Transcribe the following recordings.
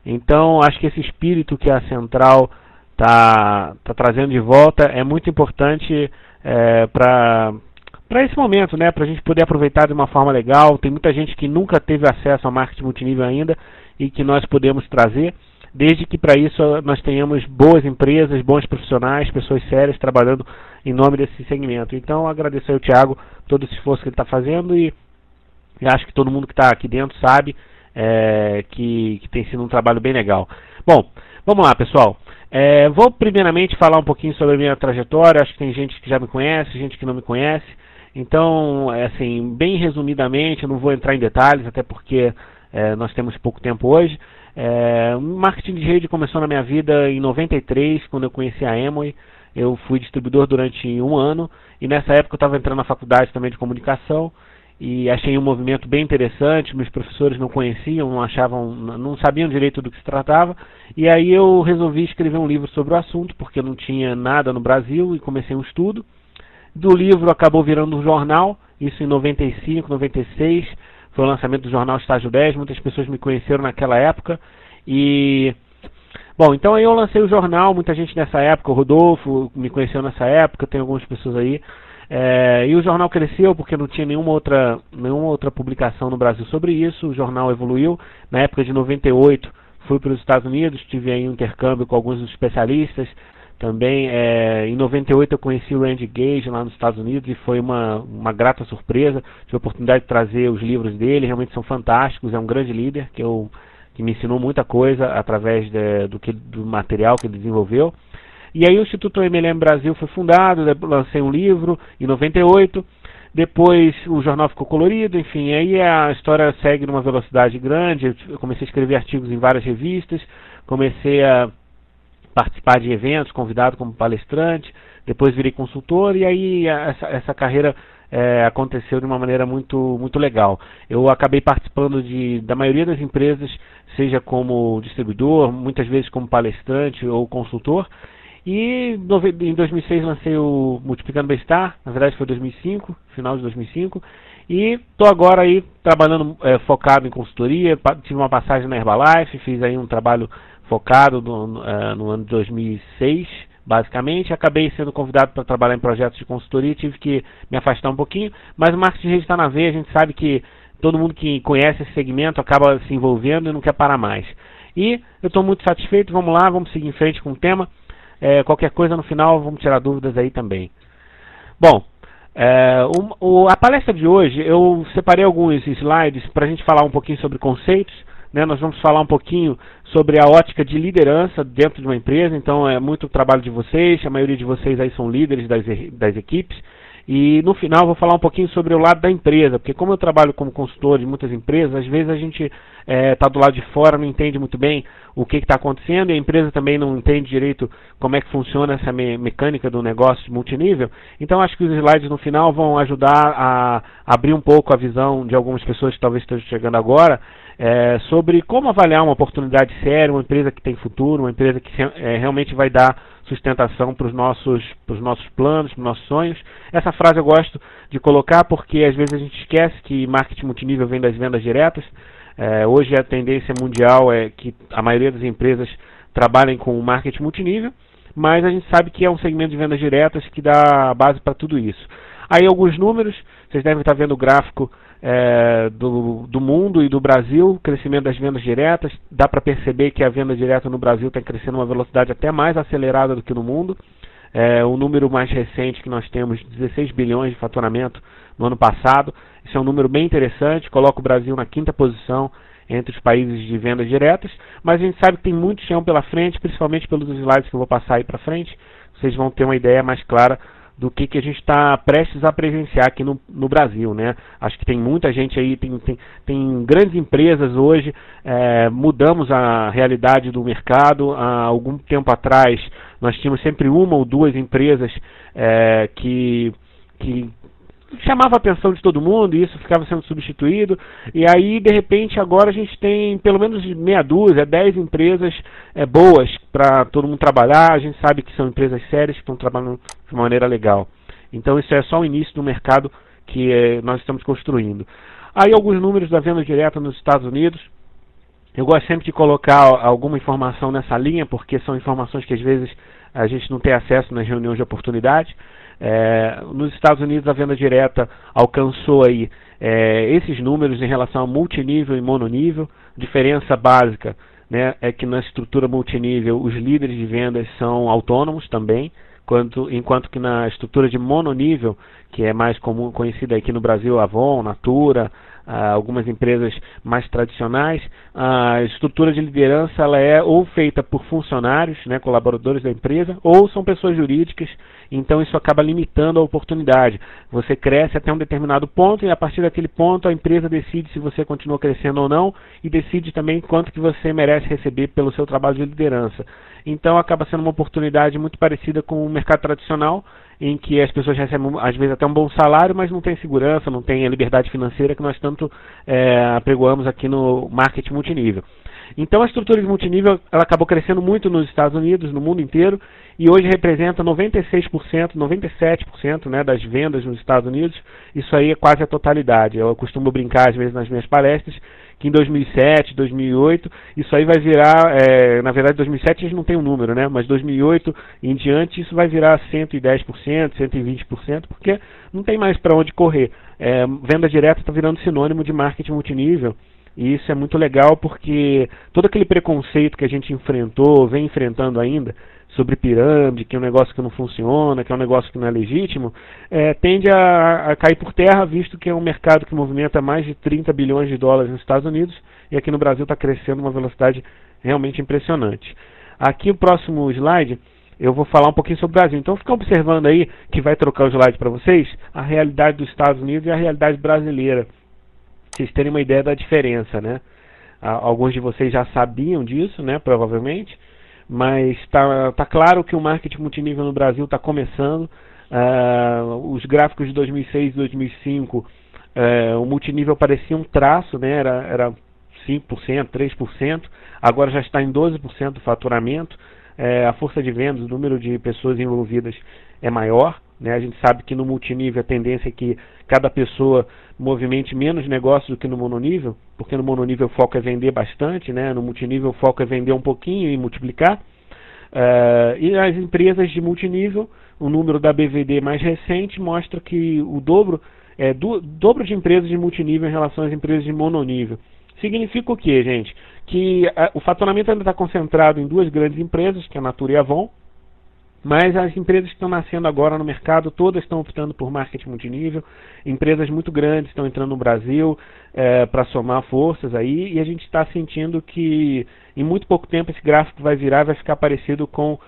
Então, acho que esse espírito que a Central tá trazendo de volta é muito importante para esse momento, né? Para a gente poder aproveitar de uma forma legal. Tem muita gente que nunca teve acesso ao marketing multinível ainda e que nós podemos trazer, desde que para isso nós tenhamos boas empresas, bons profissionais, pessoas sérias trabalhando em nome desse segmento. Então, agradecer ao Thiago todo esse esforço que ele está fazendo e acho que todo mundo que está aqui dentro sabe que tem sido um trabalho bem legal. Bom, vamos lá, pessoal. Vou primeiramente falar um pouquinho sobre a minha trajetória. Acho que tem gente que já me conhece, gente que não me conhece. Então, assim, bem resumidamente, eu não vou entrar em detalhes, até porque nós temos pouco tempo hoje. O marketing de rede começou na minha vida em 93, quando eu conheci a Amway. Eu fui distribuidor durante um ano e nessa época eu estava entrando na faculdade também de comunicação e achei um movimento bem interessante. Meus professores não conheciam, não sabiam direito do que se tratava, e aí eu resolvi escrever um livro sobre o assunto, porque não tinha nada no Brasil, e comecei um estudo. Do livro acabou virando um jornal, isso em 95, 96, foi o lançamento do jornal Estágio 10, muitas pessoas me conheceram naquela época, bom, então aí eu lancei o jornal, muita gente nessa época, o Rodolfo me conheceu nessa época, tem algumas pessoas aí, e o jornal cresceu porque não tinha nenhuma outra publicação no Brasil sobre isso. O jornal evoluiu. Na época de 98 fui para os Estados Unidos, tive aí um intercâmbio com alguns especialistas. Também em 98 eu conheci o Randy Gage lá nos Estados Unidos e foi uma grata surpresa. Tive a oportunidade de trazer os livros dele, realmente são fantásticos. É um grande líder que me ensinou muita coisa através do material que ele desenvolveu. E aí o Instituto MLM Brasil foi fundado, lancei um livro em 98, depois o jornal ficou colorido, enfim, aí a história segue numa velocidade grande. Eu comecei a escrever artigos em várias revistas, comecei a participar de eventos, convidado como palestrante, depois virei consultor e aí essa carreira aconteceu de uma maneira muito, muito legal. Eu acabei participando da maioria das empresas, seja como distribuidor, muitas vezes como palestrante ou consultor. E em 2006 lancei o Multiplicando Bem-Estar, na verdade foi 2005, final de 2005, e estou agora aí trabalhando focado em consultoria. Tive uma passagem na Herbalife, fiz aí um trabalho focado no ano de 2006, basicamente. Acabei sendo convidado para trabalhar em projetos de consultoria, tive que me afastar um pouquinho, mas o marketing de rede está na veia. A gente sabe que todo mundo que conhece esse segmento acaba se envolvendo e não quer parar mais. E eu estou muito satisfeito. Vamos lá, vamos seguir em frente com o tema. Qualquer coisa no final, vamos tirar dúvidas aí também. Bom, a palestra de hoje, eu separei alguns slides para a gente falar um pouquinho sobre conceitos, né? Nós vamos falar um pouquinho sobre a ótica de liderança dentro de uma empresa. Então é muito o trabalho de vocês, a maioria de vocês aí são líderes das equipes. E no final vou falar um pouquinho sobre o lado da empresa, porque como eu trabalho como consultor de muitas empresas, às vezes a gente está do lado de fora, não entende muito bem o que está acontecendo, e a empresa também não entende direito como é que funciona essa mecânica do negócio multinível. Então acho que os slides no final vão ajudar a abrir um pouco a visão de algumas pessoas que talvez estejam chegando agora, sobre como avaliar uma oportunidade séria, uma empresa que tem futuro, uma empresa que realmente vai dar sustentação para os nossos planos, para os nossos sonhos. Essa frase eu gosto de colocar porque às vezes a gente esquece que marketing multinível vem das vendas diretas. Hoje a tendência mundial é que a maioria das empresas trabalhem com marketing multinível, mas a gente sabe que é um segmento de vendas diretas que dá base para tudo isso. Aí alguns números, vocês devem estar vendo o gráfico do mundo e do Brasil, crescimento das vendas diretas. Dá para perceber que a venda direta no Brasil está crescendo a uma velocidade até mais acelerada do que no mundo. O número mais recente que nós temos, 16 bilhões de faturamento no ano passado. Isso é um número bem interessante, coloca o Brasil na 5ª posição entre os países de vendas diretas, mas a gente sabe que tem muito chão pela frente, principalmente pelos slides que eu vou passar aí para frente. Vocês vão ter uma ideia mais clara do que a gente está prestes a presenciar aqui no Brasil, né? Acho que tem muita gente aí, tem grandes empresas hoje. Mudamos a realidade do mercado. Há algum tempo atrás nós tínhamos sempre uma ou duas empresas que chamava a atenção de todo mundo, e isso ficava sendo substituído, e aí de repente agora a gente tem pelo menos meia dúzia, 10 empresas boas para todo mundo trabalhar. A gente sabe que são empresas sérias que estão trabalhando de uma maneira legal. Então isso é só o início do mercado que nós estamos construindo. Aí alguns números da venda direta nos Estados Unidos. Eu gosto sempre de colocar alguma informação nessa linha, porque são informações que às vezes a gente não tem acesso nas reuniões de oportunidade. Nos Estados Unidos a venda direta alcançou aí esses números em relação a multinível e mononível. Diferença básica, né, é que na estrutura multinível os líderes de vendas são autônomos também, enquanto que na estrutura de mononível, que é mais comum, conhecida aqui no Brasil, Avon, Natura, algumas empresas mais tradicionais, a estrutura de liderança ela é ou feita por funcionários, né, colaboradores da empresa, ou são pessoas jurídicas, então isso acaba limitando a oportunidade. Você cresce até um determinado ponto e a partir daquele ponto a empresa decide se você continua crescendo ou não e decide também quanto que você merece receber pelo seu trabalho de liderança. Então acaba sendo uma oportunidade muito parecida com o mercado tradicional, em que as pessoas recebem às vezes até um bom salário, mas não tem segurança, não tem a liberdade financeira que nós tanto apregoamos aqui no marketing multinível. Então a estrutura de multinível ela acabou crescendo muito nos Estados Unidos, no mundo inteiro, e hoje representa 96%, 97%, né, das vendas nos Estados Unidos. Isso aí é quase a totalidade. Eu costumo brincar às vezes nas minhas palestras que em 2007, 2008, isso aí vai virar, na verdade 2007 a gente não tem um número, né, mas 2008 em diante isso vai virar 110%, 120%, porque não tem mais para onde correr. Venda direta está virando sinônimo de marketing multinível. E isso é muito legal porque todo aquele preconceito que a gente enfrentou, vem enfrentando ainda, sobre pirâmide, que é um negócio que não funciona, que é um negócio que não é legítimo, tende a cair por terra, visto que é um mercado que movimenta mais de 30 bilhões de dólares nos Estados Unidos e aqui no Brasil está crescendo uma velocidade realmente impressionante. Aqui o próximo slide eu vou falar um pouquinho sobre o Brasil. Então fica observando aí, que vai trocar o slide para vocês, a realidade dos Estados Unidos e a realidade brasileira. Vocês terem uma ideia da diferença, né? Alguns de vocês já sabiam disso, né? Provavelmente, mas tá claro que o marketing multinível no Brasil está começando. Os gráficos de 2006 e 2005, o multinível parecia um traço, né? Era 5%, 3%, agora já está em 12% do faturamento. A força de vendas, o número de pessoas envolvidas é maior, né? A gente sabe que no multinível a tendência é que cada pessoa movimente menos negócios do que no mononível, porque no mononível o foco é vender bastante, né? No multinível o foco é vender um pouquinho e multiplicar. E as empresas de multinível, o número da BVD mais recente mostra que o dobro de empresas de multinível em relação às empresas de mononível. Significa o quê, gente? Que o faturamento ainda está concentrado em duas grandes empresas, que é a Natura e a Avon, mas as empresas que estão nascendo agora no mercado, todas estão optando por marketing multinível. Empresas muito grandes estão entrando no Brasil para somar forças aí, e a gente está sentindo que em muito pouco tempo esse gráfico vai virar e vai ficar parecido com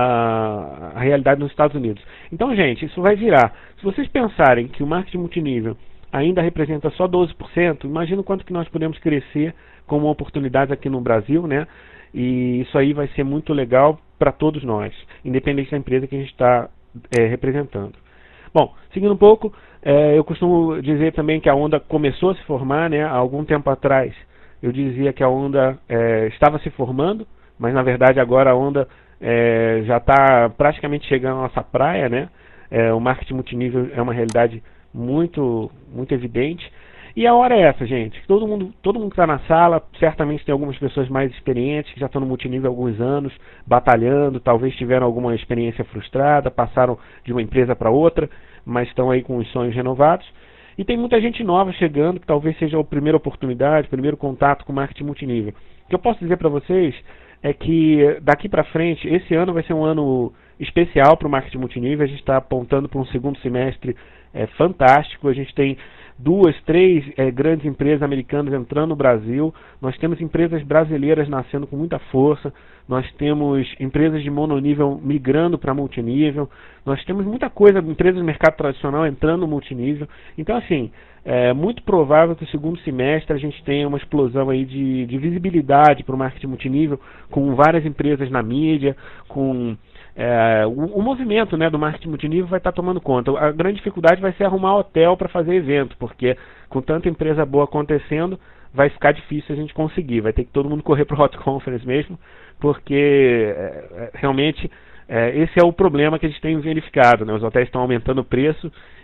a realidade nos Estados Unidos. Então, gente, isso vai virar. Se vocês pensarem que o marketing multinível ainda representa só 12%, imagina o quanto que nós podemos crescer como oportunidades aqui no Brasil, né? E isso aí vai ser muito legal para todos nós, independente da empresa que a gente está representando. Bom, seguindo um pouco, eu costumo dizer também que a onda começou a se formar, né? Há algum tempo atrás eu dizia que a onda estava se formando, mas na verdade agora a onda já está praticamente chegando à nossa praia, né? O marketing multinível é uma realidade muito, muito evidente. E a hora é essa, gente. Todo mundo que está na sala, certamente tem algumas pessoas mais experientes, que já estão no multinível há alguns anos, batalhando, talvez tiveram alguma experiência frustrada, passaram de uma empresa para outra, mas estão aí com os sonhos renovados. E tem muita gente nova chegando, que talvez seja a primeira oportunidade, o primeiro contato com marketing multinível. O que eu posso dizer para vocês é que daqui para frente, esse ano vai ser um ano especial para o marketing multinível. A gente está apontando para um segundo semestre fantástico. A gente tem 2, 3 grandes empresas americanas entrando no Brasil. Nós temos empresas brasileiras nascendo com muita força. Nós temos empresas de mononível migrando para multinível. Nós temos muita coisa, empresas do mercado tradicional entrando no multinível. Então, assim, é muito provável que no segundo semestre a gente tenha uma explosão aí de visibilidade para o marketing multinível, com várias empresas na mídia, com o movimento, né, do marketing multinível vai estar tomando conta. A grande dificuldade vai ser arrumar hotel para fazer evento, porque com tanta empresa boa acontecendo, vai ficar difícil a gente conseguir. Vai ter que todo mundo correr para o Hot Conference mesmo, porque realmente esse é o problema que a gente tem verificado, né? Os hotéis estão aumentando o preço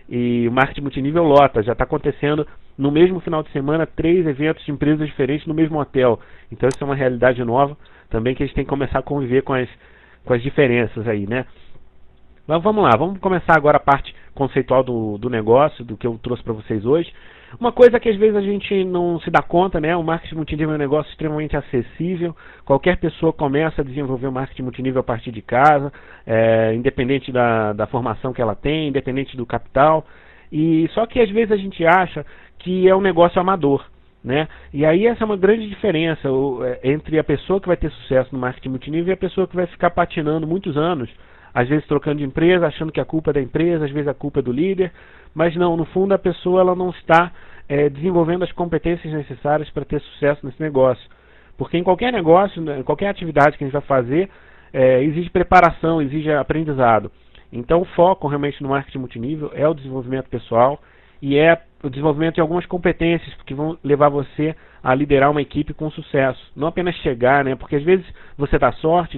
e o marketing multinível lota, já está acontecendo no mesmo final de semana 3 eventos de empresas diferentes no mesmo hotel. Então isso é uma realidade nova também que a gente tem que começar a conviver com as diferenças aí, né? Mas vamos lá, vamos começar agora a parte conceitual do negócio, do que eu trouxe para vocês hoje. Uma coisa que às vezes a gente não se dá conta, né? O marketing multinível é um negócio extremamente acessível. Qualquer pessoa começa a desenvolver o marketing multinível a partir de casa, independente da formação que ela tem, independente do capital. E só que às vezes a gente acha que é um negócio amador, né? E aí essa é uma grande diferença entre a pessoa que vai ter sucesso no marketing multinível e a pessoa que vai ficar patinando muitos anos, às vezes trocando de empresa, achando que a culpa é da empresa, às vezes a culpa é do líder, mas não, no fundo a pessoa ela não está desenvolvendo as competências necessárias para ter sucesso nesse negócio. Porque em qualquer negócio, em qualquer atividade que a gente vai fazer, exige preparação, exige aprendizado. Então o foco realmente no marketing multinível é o desenvolvimento pessoal e é o desenvolvimento de algumas competências que vão levar você a liderar uma equipe com sucesso. Não apenas chegar, né? Porque às vezes você dá sorte,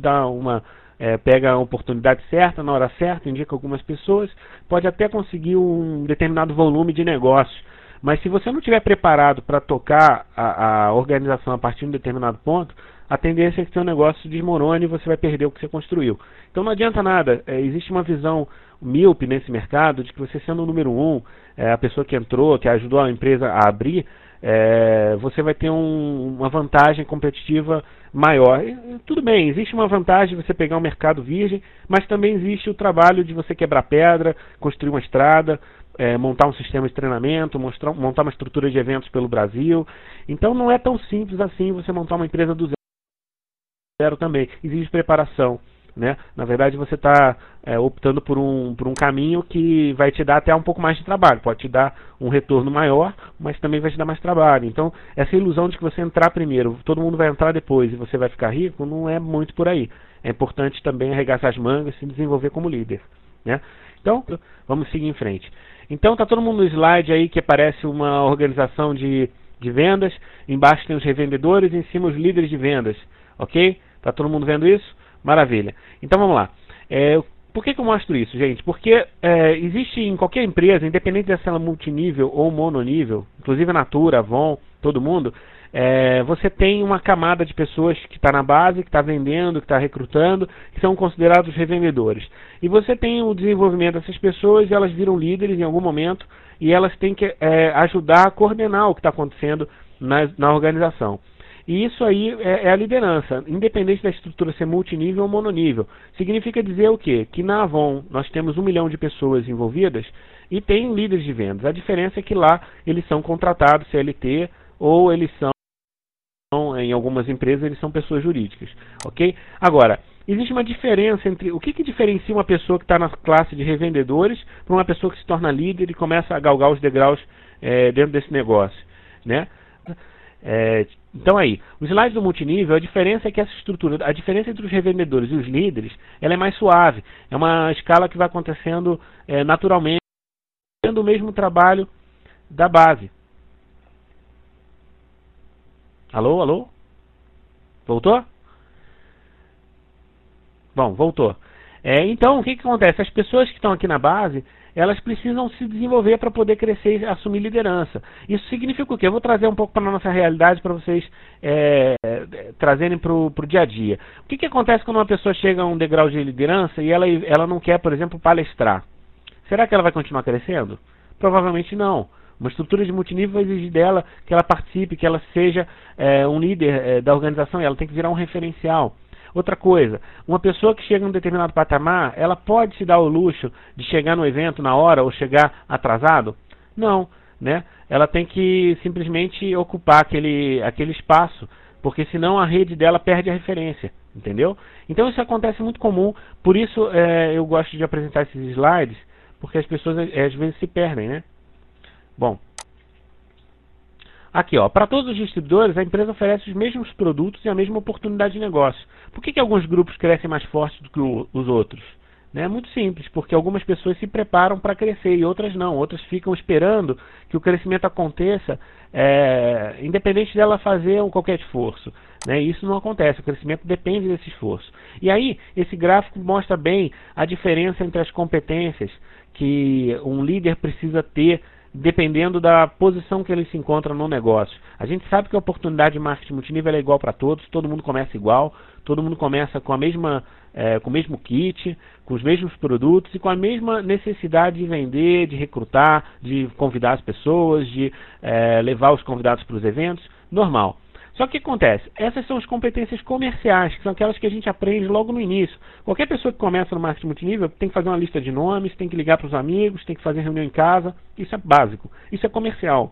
pega a oportunidade certa, na hora certa, indica algumas pessoas, pode até conseguir um determinado volume de negócios. Mas se você não estiver preparado para tocar a organização a partir de um determinado ponto, a tendência é que seu negócio desmorone e você vai perder o que você construiu. Então não adianta nada, existe uma visão míope nesse mercado de que você sendo o número 1, a pessoa que entrou, que ajudou a empresa a abrir, você vai ter uma vantagem competitiva maior. Tudo bem, existe uma vantagem de você pegar um mercado virgem, mas também existe o trabalho de você quebrar pedra, construir uma estrada, montar um sistema de treinamento, montar uma estrutura de eventos pelo Brasil. Então não é tão simples assim você montar uma empresa do zero também. Exige preparação, né? Na verdade você está optando por um caminho que vai te dar até um pouco mais de trabalho. Pode te dar um retorno maior, mas também vai te dar mais trabalho. Então essa ilusão de que você entrar primeiro, todo mundo vai entrar depois e você vai ficar rico, não é muito por aí. É importante também arregaçar as mangas e se desenvolver como líder, né? Então vamos seguir em frente. Então está todo mundo no slide aí que aparece uma organização de vendas, embaixo tem os revendedores e em cima os líderes de vendas, ok? Está todo mundo vendo isso? Maravilha. Então vamos lá. Por que eu mostro isso, gente? Porque existe em qualquer empresa, independente de se ela é multinível ou mononível, inclusive a Natura, Avon, todo mundo, você tem uma camada de pessoas que está na base, que está vendendo, que está recrutando, que são considerados revendedores. E você tem o desenvolvimento dessas pessoas e elas viram líderes em algum momento e elas têm que ajudar a coordenar o que está acontecendo na organização. E isso aí é a liderança, independente da estrutura ser multinível ou mononível. Significa dizer o quê? Que na Avon nós temos 1 milhão de pessoas envolvidas e tem líderes de vendas. A diferença é que lá eles são contratados CLT ou eles são, em algumas empresas, eles são pessoas jurídicas. Ok? Agora, existe uma diferença entre o que diferencia uma pessoa que está na classe de revendedores para uma pessoa que se torna líder e começa a galgar os degraus dentro desse negócio, né? Então aí, os slides do multinível, a diferença é que essa estrutura, a diferença entre os revendedores e os líderes, ela é mais suave. É uma escala que vai acontecendo naturalmente, tendo o mesmo trabalho da base. Alô, alô? Voltou? Bom, voltou. Então, o que acontece? As pessoas que estão aqui na base, elas precisam se desenvolver para poder crescer e assumir liderança. Isso significa o quê? Eu vou trazer um pouco para a nossa realidade para vocês trazerem para o dia a dia. O que acontece quando uma pessoa chega a um degrau de liderança e ela não quer, por exemplo, palestrar? Será que ela vai continuar crescendo? Provavelmente não. Uma estrutura de multinível vai exigir dela que ela participe, que ela seja um líder da organização e ela tem que virar um referencial. Outra coisa, uma pessoa que chega em um determinado patamar, ela pode se dar o luxo de chegar no evento na hora ou chegar atrasado? Não, né? Ela tem que simplesmente ocupar aquele espaço, porque senão a rede dela perde a referência, entendeu? Então isso acontece muito comum, por isso eu gosto de apresentar esses slides, porque as pessoas às vezes se perdem, né? Bom, aqui, ó, para todos os distribuidores, a empresa oferece os mesmos produtos e a mesma oportunidade de negócio. Por que alguns grupos crescem mais fortes do que os outros? Né? É muito simples, porque algumas pessoas se preparam para crescer e outras não. Outras ficam esperando que o crescimento aconteça, independente dela fazer qualquer esforço. Né? Isso não acontece, o crescimento depende desse esforço. E aí, esse gráfico mostra bem a diferença entre as competências que um líder precisa ter dependendo da posição que ele se encontra no negócio. A gente sabe que a oportunidade de marketing multinível é igual para todos, todo mundo começa igual, todo mundo começa com com o mesmo kit, com os mesmos produtos e com a mesma necessidade de vender, de recrutar, de convidar as pessoas, de levar os convidados para os eventos, normal. Só que o que acontece? Essas são as competências comerciais, que são aquelas que a gente aprende logo no início. Qualquer pessoa que começa no marketing multinível tem que fazer uma lista de nomes, tem que ligar para os amigos, tem que fazer reunião em casa. Isso é básico, isso é comercial.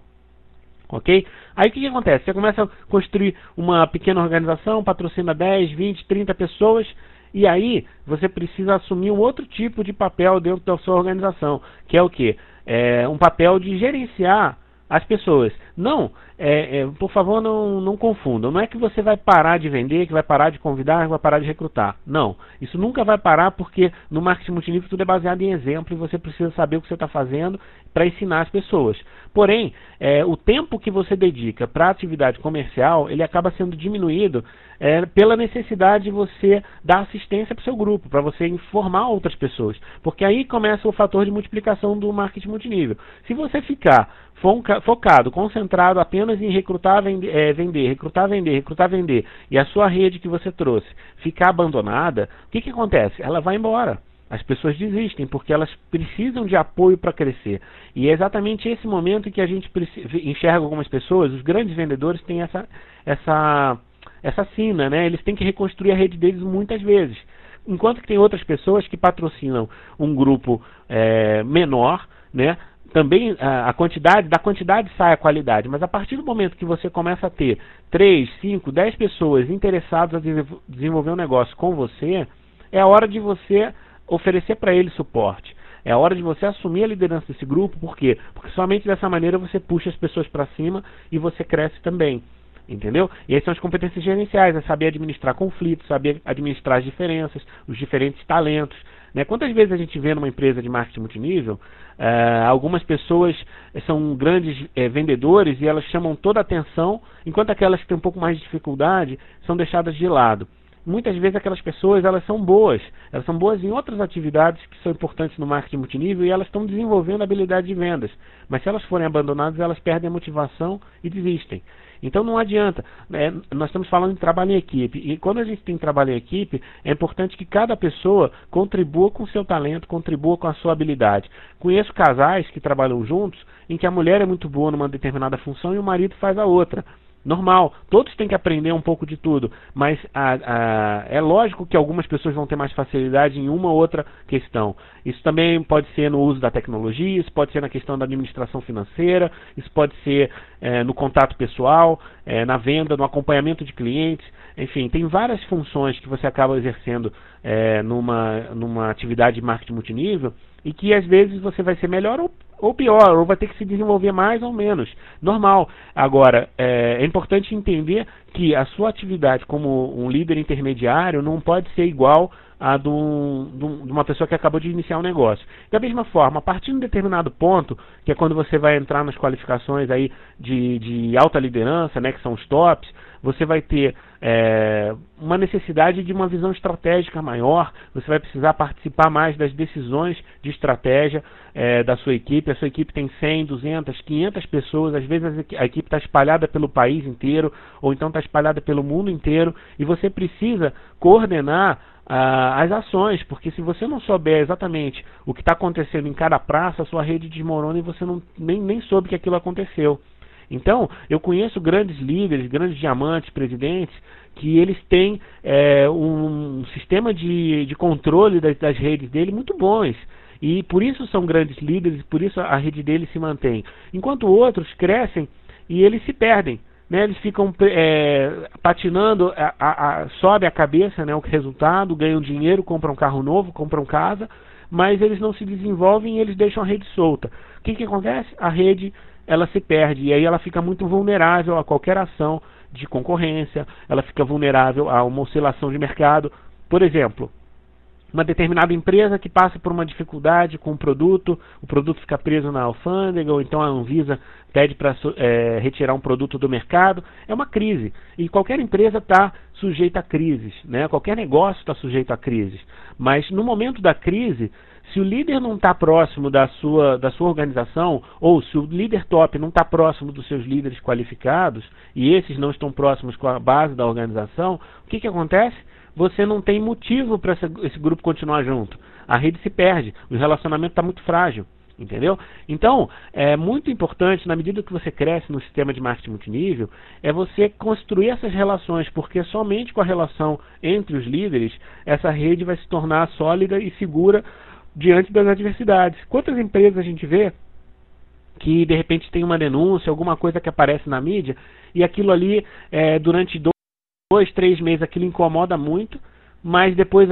Ok? Aí o que acontece? Você começa a construir uma pequena organização, patrocina 10, 20, 30 pessoas, e aí você precisa assumir um outro tipo de papel dentro da sua organização, que é o quê? Um papel de gerenciar as pessoas. Não, por favor, não confundam. Não é que você vai parar de vender, que vai parar de convidar, que vai parar de recrutar. Não, isso nunca vai parar porque no marketing multinível tudo é baseado em exemplo e você precisa saber o que você está fazendo para ensinar as pessoas. Porém, o tempo que você dedica para a atividade comercial, ele acaba sendo diminuído pela necessidade de você dar assistência para o seu grupo, para você informar outras pessoas. Porque aí começa o fator de multiplicação do marketing multinível. Se você ficar focado, concentrado apenas em recrutar, vender, recrutar, vender, recrutar, vender, e a sua rede que você trouxe ficar abandonada, o que acontece? Ela vai embora. As pessoas desistem porque elas precisam de apoio para crescer. E é exatamente esse momento em que a gente enxerga algumas pessoas, os grandes vendedores têm essa sina, né? Eles têm que reconstruir a rede deles muitas vezes. Enquanto que tem outras pessoas que patrocinam um grupo menor, né? Também da quantidade sai a qualidade, mas a partir do momento que você começa a ter 3, 5, 10 pessoas interessadas a desenvolver um negócio com você, é a hora de você oferecer para eles suporte. É a hora de você assumir a liderança desse grupo. Por quê? Porque somente dessa maneira você puxa as pessoas para cima e você cresce também. Entendeu? E aí são as competências gerenciais, é saber administrar conflitos, saber administrar as diferenças, os diferentes talentos. Né? Quantas vezes a gente vê numa empresa de marketing multinível, algumas pessoas são grandes vendedores e elas chamam toda a atenção, enquanto aquelas que têm um pouco mais de dificuldade são deixadas de lado. Muitas vezes aquelas pessoas elas são boas em outras atividades que são importantes no marketing multinível e elas estão desenvolvendo a habilidade de vendas. Mas se elas forem abandonadas, elas perdem a motivação e desistem. Então não adianta, nós estamos falando de trabalho em equipe, e quando a gente tem trabalho em equipe, é importante que cada pessoa contribua com o seu talento, contribua com a sua habilidade. Conheço casais que trabalham juntos, em que a mulher é muito boa numa determinada função e o marido faz a outra. Normal, todos têm que aprender um pouco de tudo, mas é lógico que algumas pessoas vão ter mais facilidade em uma ou outra questão. Isso também pode ser no uso da tecnologia, isso pode ser na questão da administração financeira, isso pode ser no contato pessoal, na venda, no acompanhamento de clientes. Enfim, tem várias funções que você acaba exercendo numa atividade de marketing multinível e que às vezes você vai ser melhor ou pior, ou vai ter que se desenvolver mais ou menos. Normal. Agora, é importante entender que a sua atividade como um líder intermediário não pode ser igual a de uma pessoa que acabou de iniciar um negócio. Da mesma forma, a partir de um determinado ponto, que é quando você vai entrar nas qualificações aí de alta liderança, né, que são os tops, você vai ter uma necessidade de uma visão estratégica maior, você vai precisar participar mais das decisões de estratégia da sua equipe. A sua equipe tem 100, 200, 500 pessoas, às vezes a equipe está espalhada pelo país inteiro, ou então está espalhada pelo mundo inteiro, e você precisa coordenar as ações, porque se você não souber exatamente o que está acontecendo em cada praça, a sua rede desmorona e você nem soube que aquilo aconteceu. Então, eu conheço grandes líderes, grandes diamantes, presidentes, que eles têm um sistema de controle das redes dele muito bons. E por isso são grandes líderes, por isso a rede deles se mantém. Enquanto outros crescem e eles se perdem. Né, eles ficam patinando, sobe a cabeça, né, o resultado, ganham dinheiro, compram um carro novo, compram casa, mas eles não se desenvolvem e eles deixam a rede solta. O que acontece? A rede ela se perde e aí ela fica muito vulnerável a qualquer ação de concorrência, ela fica vulnerável a uma oscilação de mercado. Por exemplo, uma determinada empresa que passa por uma dificuldade com o produto fica preso na alfândega, ou então a Anvisa pede para retirar um produto do mercado. É uma crise. E qualquer empresa está sujeita a crises, né? Qualquer negócio está sujeito a crises. Mas no momento da crise, se o líder não está próximo da sua organização, ou se o líder top não está próximo dos seus líderes qualificados, e esses não estão próximos com a base da organização, o que acontece? Você não tem motivo para esse grupo continuar junto. A rede se perde, o relacionamento está muito frágil. Entendeu? Então, é muito importante, na medida que você cresce no sistema de marketing multinível, é você construir essas relações, porque somente com a relação entre os líderes, essa rede vai se tornar sólida e segura diante das adversidades. Quantas empresas a gente vê que de repente tem uma denúncia, alguma coisa que aparece na mídia, e aquilo ali, durante 2, 3 meses, aquilo incomoda muito, mas depois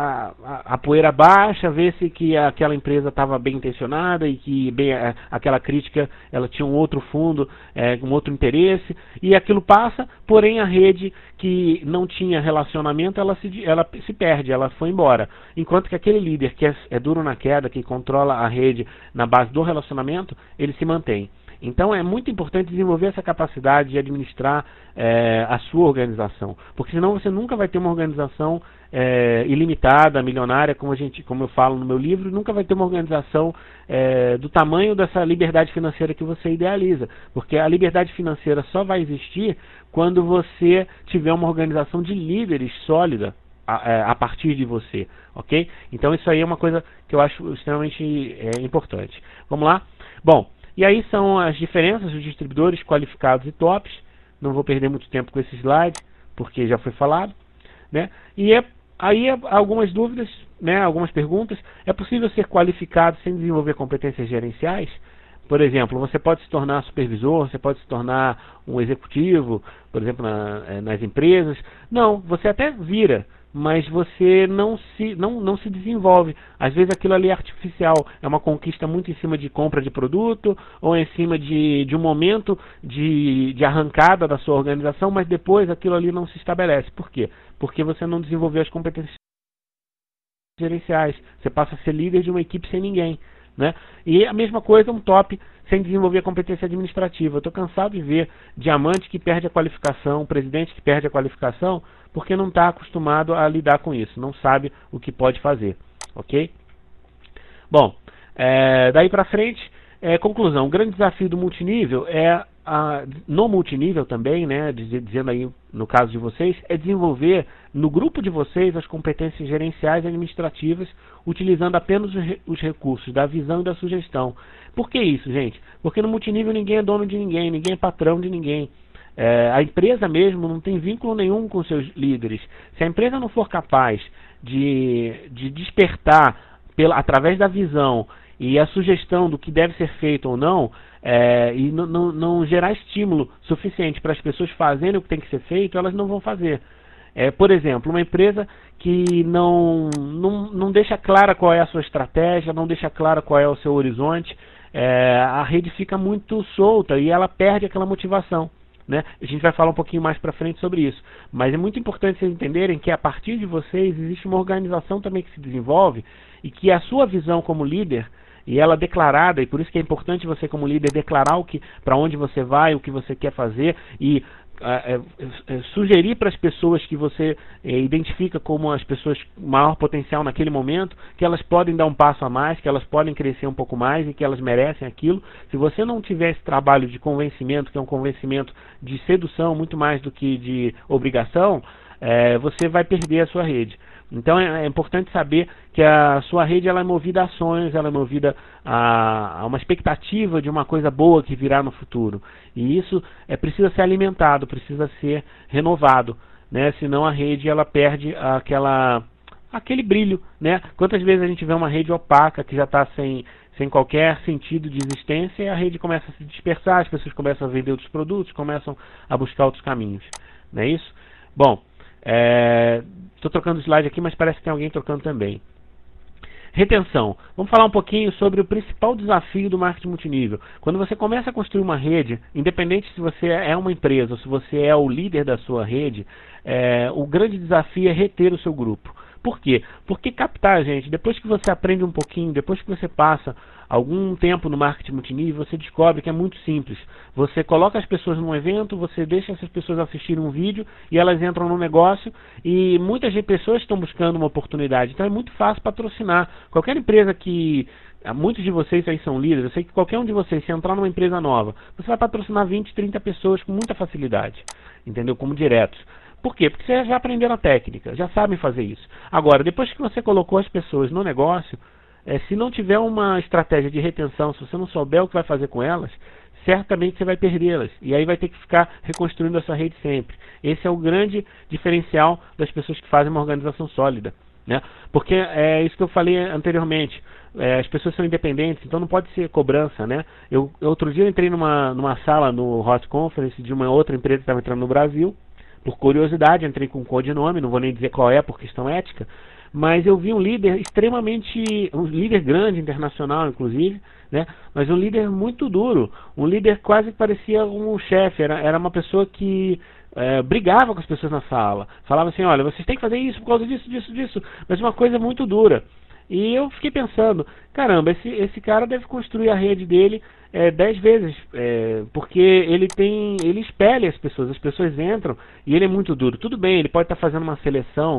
a poeira baixa, vê-se que aquela empresa estava bem intencionada e que aquela crítica ela tinha um outro fundo, um outro interesse, e aquilo passa, porém a rede que não tinha relacionamento, ela se perde, ela foi embora. Enquanto que aquele líder que é duro na queda, que controla a rede na base do relacionamento, ele se mantém. Então é muito importante desenvolver essa capacidade de administrar a sua organização, porque senão você nunca vai ter uma organização ilimitada, milionária, como eu falo no meu livro, nunca vai ter uma organização do tamanho dessa liberdade financeira que você idealiza, porque a liberdade financeira só vai existir quando você tiver uma organização de líderes sólida a partir de você, ok? Então isso aí é uma coisa que eu acho extremamente importante. Vamos lá? Bom, e aí são as diferenças dos distribuidores qualificados e tops. Não vou perder muito tempo com esse slide, porque já foi falado, né? E aí algumas dúvidas, né? Algumas perguntas. É possível ser qualificado sem desenvolver competências gerenciais? Por exemplo, você pode se tornar supervisor, você pode se tornar um executivo, por exemplo, nas empresas. Não, você até vira, mas você não se desenvolve. Às vezes aquilo ali é artificial, é uma conquista muito em cima de compra de produto, ou em cima de um momento de arrancada da sua organização, mas depois aquilo ali não se estabelece. Por quê? Porque você não desenvolveu as competências gerenciais. Você passa a ser líder de uma equipe sem ninguém, né? E a mesma coisa um top sem desenvolver a competência administrativa. Eu estou cansado de ver diamante que perde a qualificação, presidente que perde a qualificação, porque não está acostumado a lidar com isso, não sabe o que pode fazer, ok? Bom, daí para frente, conclusão, o grande desafio do multinível no multinível também, né, dizendo aí no caso de vocês, é desenvolver no grupo de vocês as competências gerenciais e administrativas, utilizando apenas os recursos da visão e da sugestão. Por que isso, gente? Porque no multinível ninguém é dono de ninguém, ninguém é patrão de ninguém. A empresa mesmo não tem vínculo nenhum com seus líderes. Se a empresa não for capaz de despertar através da visão e a sugestão do que deve ser feito ou não, e não gerar estímulo suficiente para as pessoas fazerem o que tem que ser feito, elas não vão fazer. Por exemplo, uma empresa que não deixa clara qual é a sua estratégia, não deixa clara qual é o seu horizonte, a rede fica muito solta e ela perde aquela motivação, né? A gente vai falar um pouquinho mais para frente sobre isso, mas é muito importante vocês entenderem que a partir de vocês existe uma organização também que se desenvolve e que a sua visão como líder, e ela declarada, e por isso que é importante você como líder declarar para onde você vai, o que você quer fazer, e sugerir para as pessoas que você identifica como as pessoas com maior potencial naquele momento, que elas podem dar um passo a mais, que elas podem crescer um pouco mais e que elas merecem aquilo. Se você não tiver esse trabalho de convencimento, que é um convencimento de sedução muito mais do que de obrigação, você vai perder a sua rede. Então é importante saber que a sua rede ela é movida a ações, ela é movida a uma expectativa de uma coisa boa que virá no futuro. E isso precisa ser alimentado, precisa ser renovado, né? Senão a rede ela perde aquele brilho, né? Quantas vezes a gente vê uma rede opaca que já está sem qualquer sentido de existência e a rede começa a se dispersar, as pessoas começam a vender outros produtos, começam a buscar outros caminhos, não é isso? Bom, estou trocando o slide aqui, mas parece que tem alguém trocando também. Retenção. Vamos falar um pouquinho sobre o principal desafio do marketing multinível. Quando você começa a construir uma rede, independente se você é uma empresa ou se você é o líder da sua rede, o grande desafio é reter o seu grupo. Por quê? Porque captar, gente, depois que você aprende um pouquinho, depois que você passa algum tempo no marketing multinível, você descobre que é muito simples. Você coloca as pessoas num evento, você deixa essas pessoas assistirem um vídeo e elas entram no negócio e muitas pessoas estão buscando uma oportunidade. Então é muito fácil patrocinar. Qualquer empresa que... Muitos de vocês aí são líderes, eu sei que qualquer um de vocês, se entrar numa empresa nova, você vai patrocinar 20, 30 pessoas com muita facilidade, entendeu? Como diretos. Por quê? Porque vocês já aprenderam a técnica, já sabem fazer isso. Agora, depois que você colocou as pessoas no negócio, se não tiver uma estratégia de retenção, se você não souber o que vai fazer com elas, certamente você vai perdê-las. E aí vai ter que ficar reconstruindo a sua rede sempre. Esse é o grande diferencial das pessoas que fazem uma organização sólida, né? Porque é isso que eu falei anteriormente. As pessoas são independentes, então não pode ser cobrança, né? Outro dia eu entrei numa sala no Hot Conference de uma outra empresa que estava entrando no Brasil. Por curiosidade, entrei com um codinome, não vou nem dizer qual é por questão ética, mas eu vi um líder um líder grande, internacional inclusive, né? Mas um líder muito duro, um líder quase que parecia um chefe, era uma pessoa que brigava com as pessoas na sala, falava assim, olha, vocês têm que fazer isso por causa disso, mas uma coisa muito dura. E eu fiquei pensando, caramba, esse cara deve construir a rede dele 10 vezes, porque ele espelha as pessoas entram e ele é muito duro. Tudo bem, ele pode estar fazendo uma seleção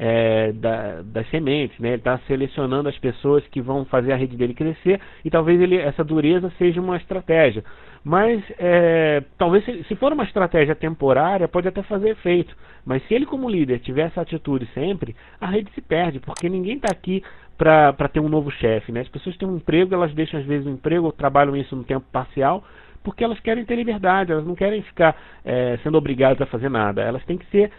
das sementes, né? Ele está selecionando as pessoas que vão fazer a rede dele crescer e talvez essa dureza seja uma estratégia. Mas talvez se for uma estratégia temporária pode até fazer efeito. Mas se ele como líder tiver essa atitude sempre, a rede se perde, porque ninguém está aqui para ter um novo chefe, né? As pessoas têm um emprego, elas deixam às vezes o emprego ou trabalham isso no tempo parcial porque elas querem ter liberdade, elas não querem ficar sendo obrigadas a fazer nada. Elas têm que ser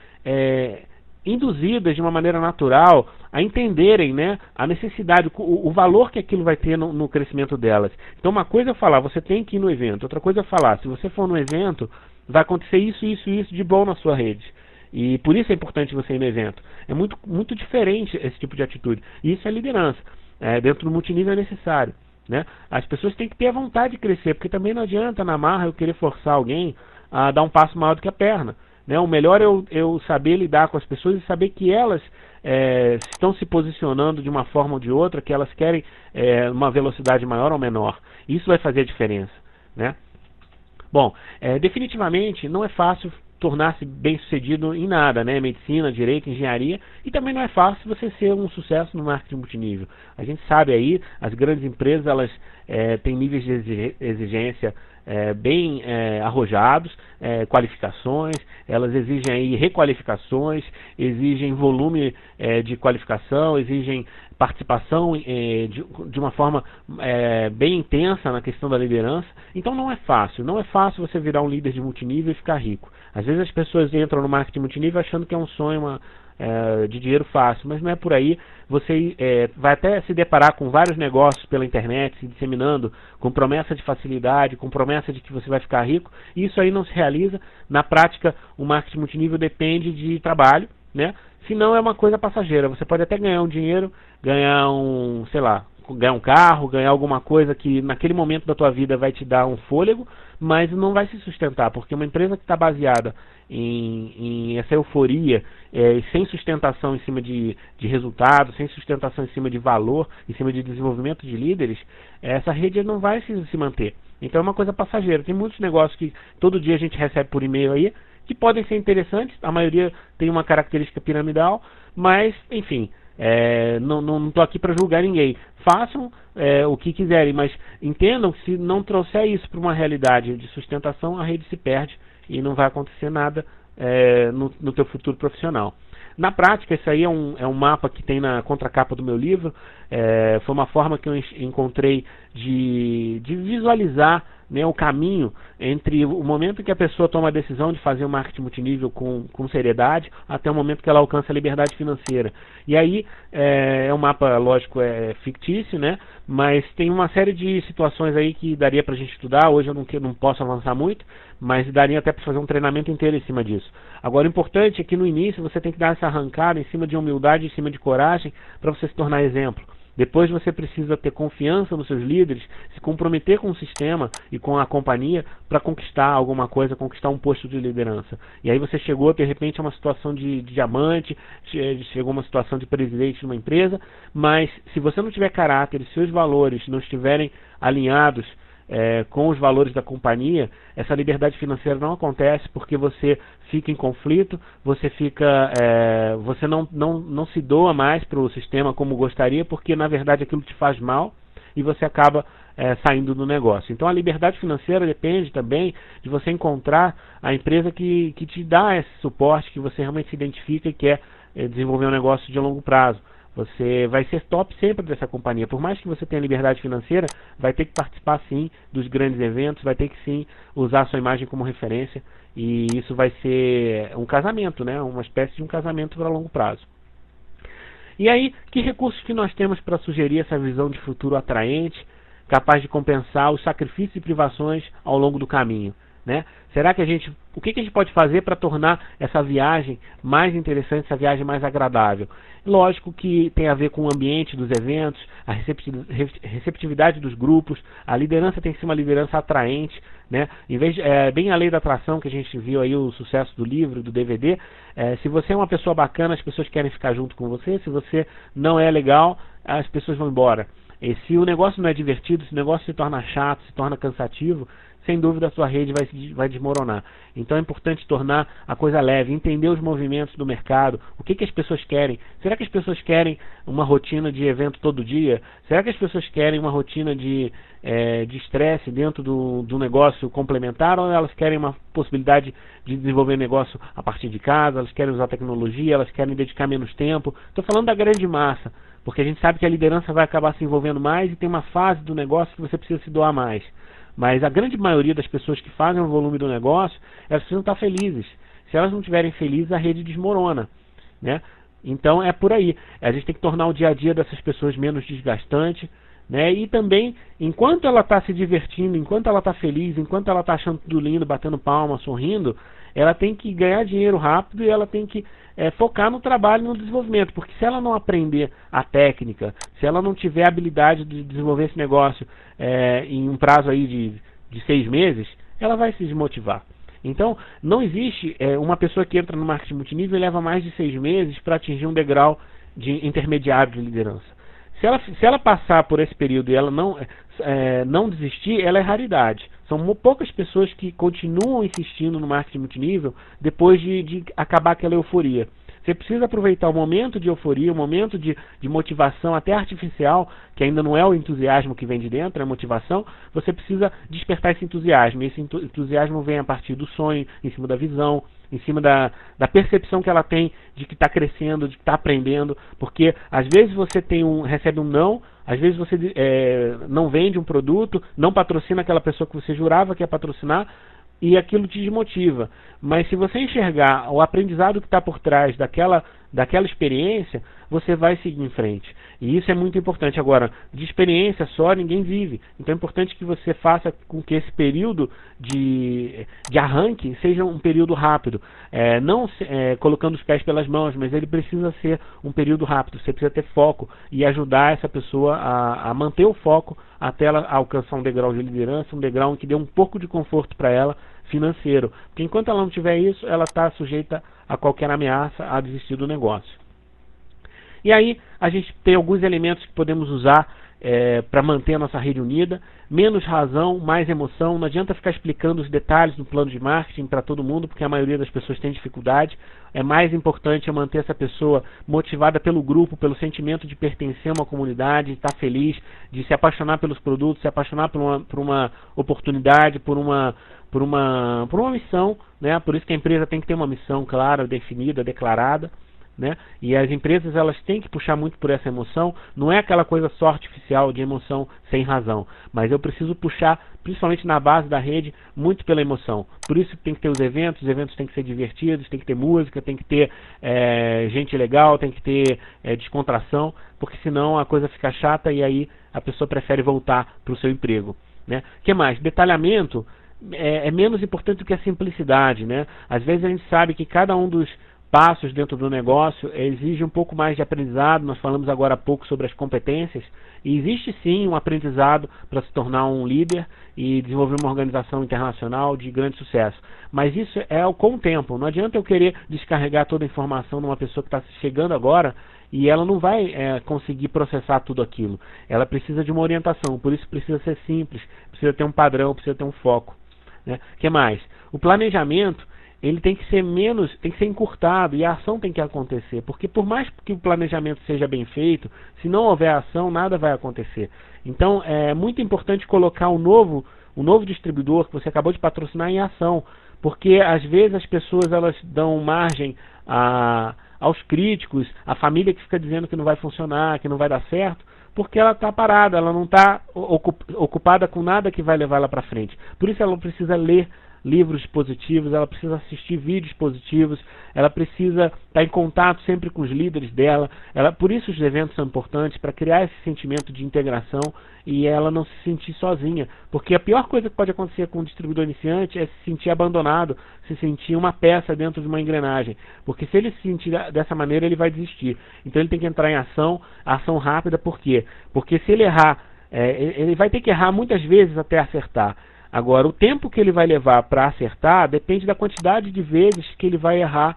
induzidas de uma maneira natural a entenderem, né, a necessidade, o valor que aquilo vai ter no crescimento delas. Então uma coisa é falar, você tem que ir no evento, outra coisa é falar, se você for no evento, vai acontecer isso de bom na sua rede. E por isso é importante você ir no evento. É muito, muito diferente esse tipo de atitude. E isso é liderança. Dentro do multinível é necessário, né? As pessoas têm que ter a vontade de crescer, porque também não adianta na marra eu querer forçar alguém a dar um passo maior do que a perna. Né? O melhor é eu saber lidar com as pessoas e saber que elas estão se posicionando de uma forma ou de outra, que elas querem uma velocidade maior ou menor. Isso vai fazer a diferença, né? Bom, definitivamente não é fácil tornar-se bem-sucedido em nada, né? Medicina, direito, engenharia, e também não é fácil você ser um sucesso no marketing multinível. A gente sabe aí, as grandes empresas, elas têm níveis de exigência bem arrojados, qualificações, elas exigem aí requalificações, exigem volume de qualificação, exigem participação de uma forma bem intensa na questão da liderança. Então não é fácil você virar um líder de multinível e ficar rico. Às vezes as pessoas entram no marketing multinível achando que é um sonho de dinheiro fácil, mas não é por aí. Você vai até se deparar com vários negócios pela internet, se disseminando, com promessa de facilidade, com promessa de que você vai ficar rico, e isso aí não se realiza. Na prática, o marketing multinível depende de trabalho, né? Se não, é uma coisa passageira. Você pode até ganhar um dinheiro, ganhar um carro, ganhar alguma coisa que naquele momento da tua vida vai te dar um fôlego, mas não vai se sustentar, porque uma empresa que está baseada em essa euforia, sem sustentação em cima de resultados, sem sustentação em cima de valor, em cima de desenvolvimento de líderes, essa rede não vai se manter. Então é uma coisa passageira. Tem muitos negócios que todo dia a gente recebe por e-mail aí, que podem ser interessantes, a maioria tem uma característica piramidal, mas, enfim, não estou aqui para julgar ninguém. Façam o que quiserem, mas entendam que se não trouxer isso para uma realidade de sustentação, a rede se perde e não vai acontecer nada no teu futuro profissional. Na prática, isso aí é um mapa que tem na contracapa do meu livro. Foi uma forma que eu encontrei de visualizar, né, o caminho entre o momento em que a pessoa toma a decisão de fazer o marketing multinível com seriedade até o momento que ela alcança a liberdade financeira. E aí é um mapa, lógico, fictício, né? Mas tem uma série de situações aí que daria pra gente estudar. Hoje eu não posso avançar muito, mas daria até para fazer um treinamento inteiro em cima disso. Agora o importante é que no início você tem que dar essa arrancada em cima de humildade, em cima de coragem, para você se tornar exemplo. Depois você precisa ter confiança nos seus líderes, se comprometer com o sistema e com a companhia para conquistar alguma coisa, conquistar um posto de liderança. E aí você chegou, de repente, a uma situação de diamante, chegou a uma situação de presidente de uma empresa, mas se você não tiver caráter e seus valores não estiverem alinhados com os valores da companhia, essa liberdade financeira não acontece porque você fica em conflito, você não se doa mais para o sistema como gostaria, porque na verdade aquilo te faz mal e você acaba saindo do negócio. Então a liberdade financeira depende também de você encontrar a empresa que te dá esse suporte, que você realmente se identifica e quer desenvolver um negócio de longo prazo. Você vai ser top sempre dessa companhia. Por mais que você tenha liberdade financeira, vai ter que participar sim dos grandes eventos, vai ter que sim usar a sua imagem como referência, e isso vai ser um casamento, né? Uma espécie de um casamento para longo prazo. E aí, que recursos que nós temos para sugerir essa visão de futuro atraente, capaz de compensar os sacrifícios e privações ao longo do caminho, né? Será que o que a gente pode fazer para tornar essa viagem mais interessante, essa viagem mais agradável? Lógico que tem a ver com o ambiente dos eventos, a receptividade dos grupos, a liderança tem que ser uma liderança atraente, né? Em vez de, bem a lei da atração que a gente viu aí, o sucesso do livro, do DVD, se você é uma pessoa bacana, as pessoas querem ficar junto com você, se você não é legal, as pessoas vão embora. E se o negócio não é divertido, se o negócio se torna chato, se torna cansativo, sem dúvida a sua rede vai desmoronar. Então é importante tornar a coisa leve, entender os movimentos do mercado, o que as pessoas querem. Será que as pessoas querem uma rotina de evento todo dia? Será que as pessoas querem uma rotina de estresse dentro do negócio complementar, ou elas querem uma possibilidade de desenvolver negócio a partir de casa, elas querem usar tecnologia, elas querem dedicar menos tempo? Estou falando da grande massa, porque a gente sabe que a liderança vai acabar se envolvendo mais e tem uma fase do negócio que você precisa se doar mais. Mas a grande maioria das pessoas que fazem o volume do negócio, elas precisam estar felizes. Se elas não estiverem felizes, a rede desmorona, né? Então é por aí. A gente tem que tornar o dia a dia dessas pessoas menos desgastante, né? E também, enquanto ela está se divertindo, enquanto ela está feliz, enquanto ela está achando tudo lindo, batendo palma, sorrindo, ela tem que ganhar dinheiro rápido e ela tem que focar no trabalho e no desenvolvimento, porque se ela não aprender a técnica, se ela não tiver a habilidade de desenvolver esse negócio em um prazo aí de 6 meses, ela vai se desmotivar. Então, não existe uma pessoa que entra no marketing multinível e leva mais de 6 meses para atingir um degrau de intermediário de liderança. Se ela passar por esse período e ela não desistir, ela é raridade. São poucas pessoas que continuam insistindo no marketing multinível depois de acabar aquela euforia. Você precisa aproveitar o momento de euforia, o momento de motivação até artificial, que ainda não é o entusiasmo que vem de dentro, é a motivação. Você precisa despertar esse entusiasmo. Esse entusiasmo vem a partir do sonho, em cima da visão, em cima da percepção que ela tem de que está crescendo, de que está aprendendo. Porque às vezes você recebe um não, às vezes você não vende um produto, não patrocina aquela pessoa que você jurava que ia patrocinar, e aquilo te desmotiva. Mas se você enxergar o aprendizado que está por trás daquela experiência, você vai seguir em frente. E isso é muito importante. Agora, de experiência só ninguém vive. Então é importante que você faça com que esse período de arranque seja um período rápido. Não colocando os pés pelas mãos, mas ele precisa ser um período rápido. Você precisa ter foco e ajudar essa pessoa a manter o foco até ela alcançar um degrau de liderança, um degrau em que dê um pouco de conforto para ela financeiro. Porque enquanto ela não tiver isso, ela está sujeita a qualquer ameaça a desistir do negócio. E aí a gente tem alguns elementos que podemos usar para manter a nossa rede unida. Menos razão, mais emoção. Não adianta ficar explicando os detalhes do plano de marketing para todo mundo, porque a maioria das pessoas tem dificuldade. É mais importante manter essa pessoa motivada pelo grupo, pelo sentimento de pertencer a uma comunidade, de estar feliz, de se apaixonar pelos produtos, se apaixonar por uma oportunidade, por uma missão, né? Por isso que a empresa tem que ter uma missão clara, definida, declarada, né? E as empresas elas têm que puxar muito por essa emoção. Não é aquela coisa só artificial de emoção sem razão, mas eu preciso puxar, principalmente na base da rede, muito pela emoção. Por isso tem que ter os eventos têm que ser divertidos, tem que ter música, tem que ter gente legal, tem que ter descontração, porque senão a coisa fica chata e aí a pessoa prefere voltar para o seu emprego, né? Que mais? Detalhamento é menos importante do que a simplicidade, né? Às vezes a gente sabe que cada um dos passos dentro do negócio, exige um pouco mais de aprendizado. Nós falamos agora há pouco sobre as competências, e existe sim um aprendizado para se tornar um líder e desenvolver uma organização internacional de grande sucesso. Mas isso é com o tempo. Não adianta eu querer descarregar toda a informação numa pessoa que está chegando agora e ela não vai conseguir processar tudo aquilo. Ela precisa de uma orientação, por isso precisa ser simples, precisa ter um padrão, precisa ter um foco. Né? Que mais? O planejamento, ele tem que ser encurtado, e a ação tem que acontecer, porque por mais que o planejamento seja bem feito, se não houver ação, nada vai acontecer. Então é muito importante colocar o novo distribuidor que você acabou de patrocinar em ação, porque às vezes as pessoas elas dão margem aos críticos, a família que fica dizendo que não vai funcionar, que não vai dar certo, porque ela está parada, ela não está ocupada com nada que vai levar ela para frente. Por isso ela precisa ler livros positivos, ela precisa assistir vídeos positivos, ela precisa estar em contato sempre com os líderes dela. Por isso os eventos são importantes, para criar esse sentimento de integração e ela não se sentir sozinha, porque a pior coisa que pode acontecer com um distribuidor iniciante é se sentir abandonado, se sentir uma peça dentro de uma engrenagem, porque se ele se sentir dessa maneira, ele vai desistir. Então ele tem que entrar em ação rápida. Por quê? Porque se ele errar, ele vai ter que errar muitas vezes até acertar. Agora, o tempo que ele vai levar para acertar depende da quantidade de vezes que ele vai errar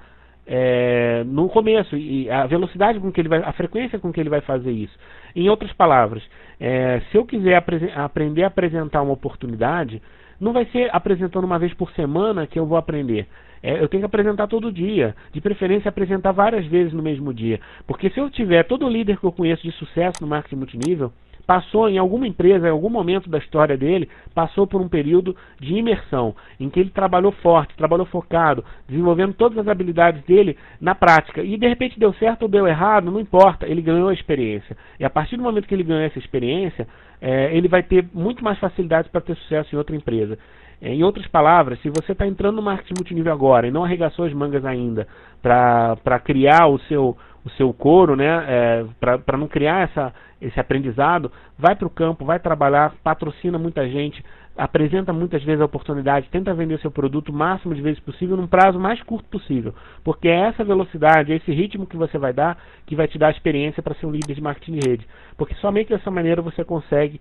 no começo, e a velocidade com que ele vai, a frequência com que ele vai fazer isso. Em outras palavras, se eu quiser aprender a apresentar uma oportunidade, não vai ser apresentando uma vez por semana que eu vou aprender. Eu tenho que apresentar todo dia, de preferência apresentar várias vezes no mesmo dia, porque se eu tiver todo líder que eu conheço de sucesso no marketing multinível, passou em alguma empresa, em algum momento da história dele, passou por um período de imersão, em que ele trabalhou forte, trabalhou focado, desenvolvendo todas as habilidades dele na prática, e de repente deu certo ou deu errado, não importa, ele ganhou a experiência, e a partir do momento que ele ganhou essa experiência, ele vai ter muito mais facilidade para ter sucesso em outra empresa. Em outras palavras, se você está entrando no marketing multinível agora e não arregaçou as mangas ainda para criar o seu couro, né, para não criar esse aprendizado, vai para o campo, vai trabalhar, patrocina muita gente, apresenta muitas vezes a oportunidade, tenta vender seu produto o máximo de vezes possível, num prazo mais curto possível, porque é essa velocidade, é esse ritmo que você vai dar, que vai te dar a experiência para ser um líder de marketing de rede, porque somente dessa maneira você consegue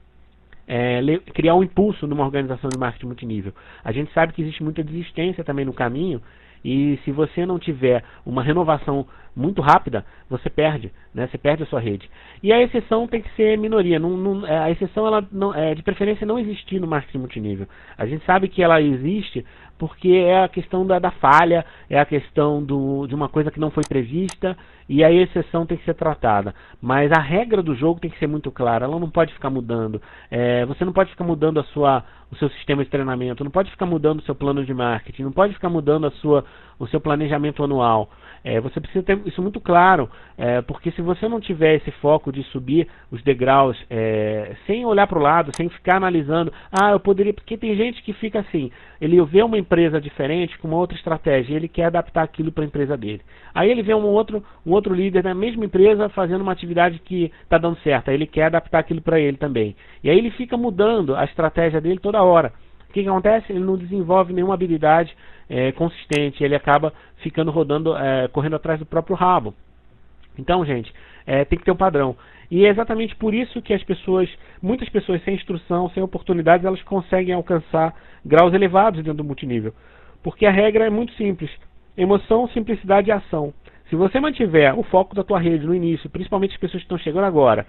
criar um impulso numa organização de marketing multinível. A gente sabe que existe muita desistência também no caminho, e se você não tiver uma renovação muito rápida, você perde, né? Você perde a sua rede. E a exceção tem que ser minoria. A exceção, ela não, de preferência, não existir no marketing multinível. A gente sabe que ela existe porque é a questão da falha, é a questão de uma coisa que não foi prevista, e a exceção tem que ser tratada. Mas a regra do jogo tem que ser muito clara, ela não pode ficar mudando. Você não pode ficar mudando o seu sistema de treinamento, não pode ficar mudando o seu plano de marketing, não pode ficar mudando o seu planejamento anual. Você precisa ter isso muito claro, porque se você não tiver esse foco de subir os degraus sem olhar para o lado, sem ficar analisando, eu poderia, porque tem gente que fica assim, ele vê uma empresa diferente com uma outra estratégia, e ele quer adaptar aquilo para a empresa dele. Aí ele vê um outro líder da mesma empresa fazendo uma atividade que está dando certo, aí ele quer adaptar aquilo para ele também. E aí ele fica mudando a estratégia dele toda hora. O que acontece? Ele não desenvolve nenhuma habilidade consistente, ele acaba ficando rodando, correndo atrás do próprio rabo. Então, gente, tem que ter um padrão. E é exatamente por isso que muitas pessoas sem instrução, sem oportunidades, elas conseguem alcançar graus elevados dentro do multinível. Porque a regra é muito simples: emoção, simplicidade e ação. Se você mantiver o foco da tua rede no início, principalmente as pessoas que estão chegando agora,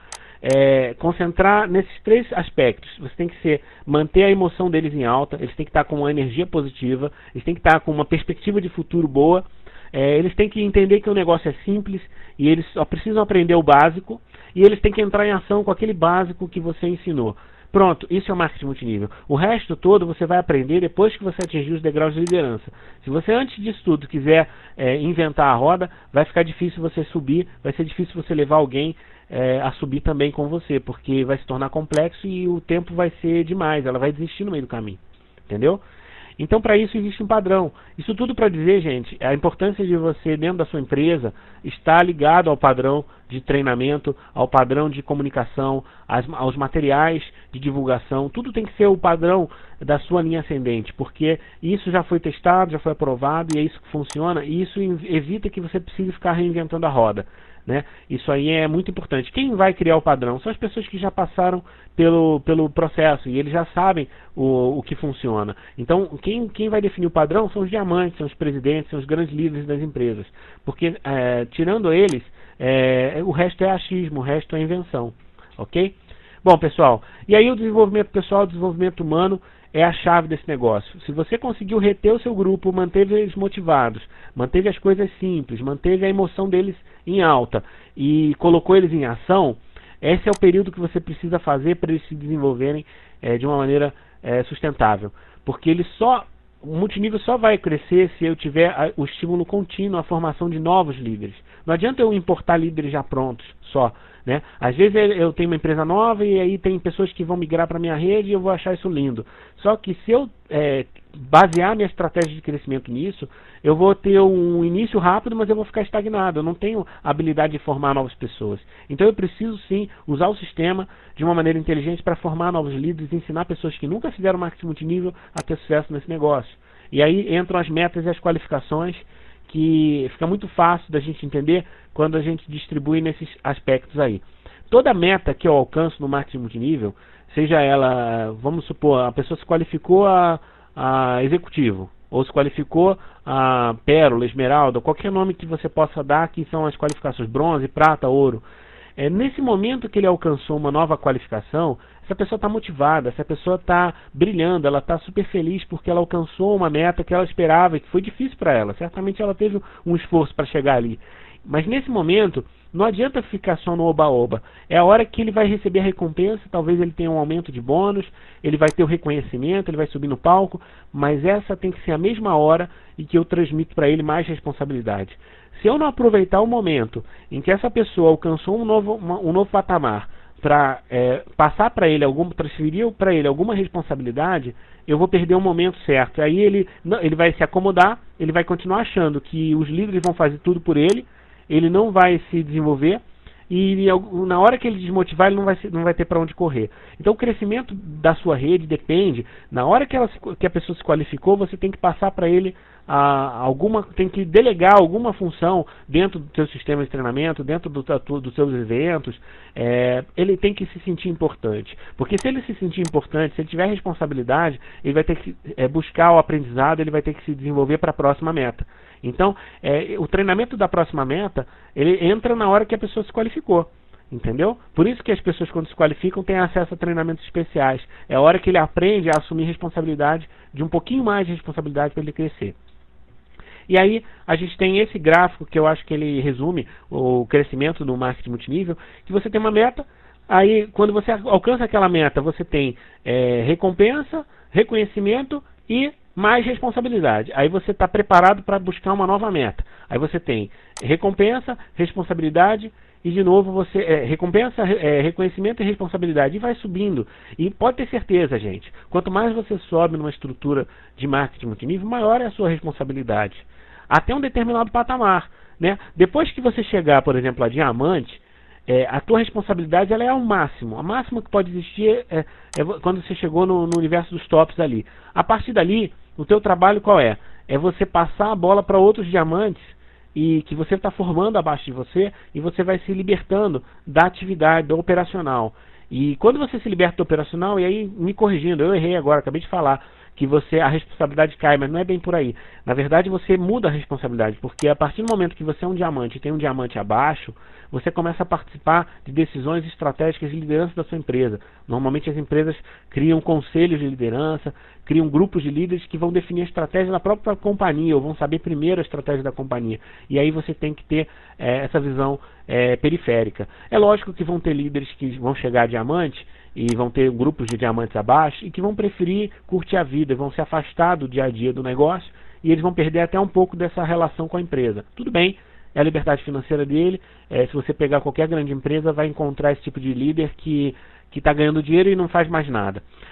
concentrar nesses três aspectos. Você tem que manter a emoção deles em alta, eles têm que estar com uma energia positiva, eles têm que estar com uma perspectiva de futuro boa, eles têm que entender que o negócio é simples e eles só precisam aprender o básico, e eles têm que entrar em ação com aquele básico que você ensinou. Pronto, isso é o marketing multinível. O resto todo você vai aprender depois que você atingir os degraus de liderança. Se você antes disso tudo quiser inventar a roda, vai ficar difícil você subir, vai ser difícil você levar alguém a subir também com você, porque vai se tornar complexo e o tempo vai ser demais, ela vai desistir no meio do caminho. Entendeu? Então, para isso existe um padrão. Isso tudo para dizer, gente, a importância de você, dentro da sua empresa, estar ligado ao padrão de treinamento, ao padrão de comunicação, aos materiais de divulgação, tudo tem que ser o padrão da sua linha ascendente, porque isso já foi testado, já foi aprovado, e é isso que funciona, e isso evita que você precise ficar reinventando a roda, né? Isso aí é muito importante. Quem vai criar o padrão são as pessoas que já passaram pelo processo e eles já sabem o que funciona. Então, quem vai definir o padrão são os diamantes, são os presidentes, são os grandes líderes das empresas, porque tirando eles, o resto é achismo, o resto é invenção, ok? Bom, pessoal, e aí o desenvolvimento pessoal, o desenvolvimento humano é a chave desse negócio. Se você conseguiu reter o seu grupo, manteve eles motivados, manteve as coisas simples, manteve a emoção deles em alta e colocou eles em ação, esse é o período que você precisa fazer para eles se desenvolverem de uma maneira sustentável. Porque o multinível só vai crescer se eu tiver o estímulo contínuo, a formação de novos líderes. Não adianta eu importar líderes já prontos só, né? Às vezes eu tenho uma empresa nova e aí tem pessoas que vão migrar para a minha rede e eu vou achar isso lindo. Só que se eu basear minha estratégia de crescimento nisso, eu vou ter um início rápido, mas eu vou ficar estagnado. Eu não tenho habilidade de formar novas pessoas. Então eu preciso sim usar o sistema de uma maneira inteligente para formar novos líderes e ensinar pessoas que nunca fizeram marketing multinível a ter sucesso nesse negócio. E aí entram as metas e as qualificações, que fica muito fácil da gente entender quando a gente distribui nesses aspectos aí. Toda meta que eu alcanço no marketing multinível, seja ela, vamos supor, a pessoa se qualificou a executivo, ou se qualificou a pérola, esmeralda, qualquer nome que você possa dar, que são as qualificações bronze, prata, ouro. Nesse momento que ele alcançou uma nova qualificação, essa pessoa está motivada, essa pessoa está brilhando, ela está super feliz porque ela alcançou uma meta que ela esperava e que foi difícil para ela. Certamente ela teve um esforço para chegar ali. Mas nesse momento, não adianta ficar só no oba-oba. É a hora que ele vai receber a recompensa, talvez ele tenha um aumento de bônus, ele vai ter o reconhecimento, ele vai subir no palco, mas essa tem que ser a mesma hora em que eu transmito para ele mais responsabilidade. Se eu não aproveitar o momento em que essa pessoa alcançou um novo patamar para passar para ele transferir para ele alguma responsabilidade, eu vou perder o momento certo. Aí ele vai se acomodar, ele vai continuar achando que os líderes vão fazer tudo por ele, ele não vai se desenvolver e na hora que ele desmotivar, ele não vai ter para onde correr. Então o crescimento da sua rede depende, na hora que a pessoa se qualificou, você tem que passar para ele tem que delegar alguma função dentro do seu sistema de treinamento, dentro dos seus eventos. Ele tem que se sentir importante, porque se ele se sentir importante, se ele tiver responsabilidade, ele vai ter que buscar o aprendizado, ele vai ter que se desenvolver para a próxima meta. Então, o treinamento da próxima meta, ele entra na hora que a pessoa se qualificou. Entendeu? Por isso que as pessoas, quando se qualificam, têm acesso a treinamentos especiais. É a hora que ele aprende a assumir responsabilidade, de um pouquinho mais de responsabilidade para ele crescer. E aí, a gente tem esse gráfico que eu acho que ele resume o crescimento do marketing multinível, que você tem uma meta, aí quando você alcança aquela meta, você tem recompensa, reconhecimento e mais responsabilidade. Aí você está preparado para buscar uma nova meta. Aí você tem recompensa, responsabilidade e de novo você recompensa, reconhecimento e responsabilidade, e vai subindo. E pode ter certeza, gente, quanto mais você sobe numa estrutura de marketing multinível, maior é a sua responsabilidade, até um determinado patamar, né? Depois que você chegar, por exemplo, a diamante, a tua responsabilidade ela é ao máximo. A máxima que pode existir é quando você chegou no universo dos tops ali. A partir dali, o teu trabalho qual é? É você passar a bola para outros diamantes e que você está formando abaixo de você, e você vai se libertando da atividade, do operacional. E quando você se liberta do operacional, e aí me corrigindo, eu errei agora, acabei de falar que a responsabilidade cai, mas não é bem por aí. Na verdade, você muda a responsabilidade, porque a partir do momento que você é um diamante e tem um diamante abaixo, você começa a participar de decisões estratégicas de liderança da sua empresa. Normalmente as empresas criam conselhos de liderança, criam grupos de líderes que vão definir a estratégia da própria companhia, ou vão saber primeiro a estratégia da companhia. E aí você tem que ter essa visão periférica. É lógico que vão ter líderes que vão chegar a diamante, e vão ter grupos de diamantes abaixo, e que vão preferir curtir a vida, vão se afastar do dia a dia do negócio, e eles vão perder até um pouco dessa relação com a empresa. Tudo bem, é a liberdade financeira dele. Se você pegar qualquer grande empresa, vai encontrar esse tipo de líder que está ganhando dinheiro e não faz mais nada.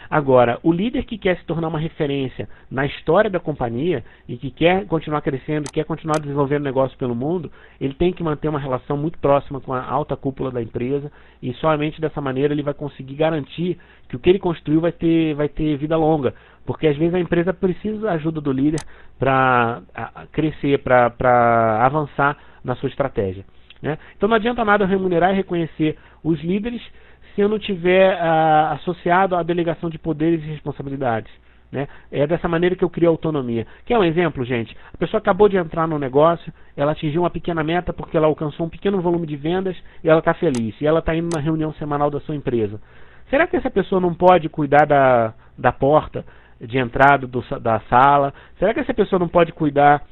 Agora, o líder que quer se tornar uma referência na história da companhia e que quer continuar crescendo, quer continuar desenvolvendo negócio pelo mundo, ele tem que manter uma relação muito próxima com a alta cúpula da empresa, e somente dessa maneira ele vai conseguir garantir que o que ele construiu vai ter vida longa, porque às vezes a empresa precisa da ajuda do líder para crescer, para avançar na sua estratégia, né? Então não adianta nada eu remunerar e reconhecer os líderes se eu não tiver associado à delegação de poderes e responsabilidades, né? É dessa maneira que eu crio autonomia. Quer um exemplo, gente? A pessoa acabou de entrar no negócio, ela atingiu uma pequena meta porque ela alcançou um pequeno volume de vendas e ela está feliz. E ela está indo na reunião semanal da sua empresa. Será que essa pessoa não pode cuidar da porta de entrada da sala? Será que essa pessoa não pode cuidar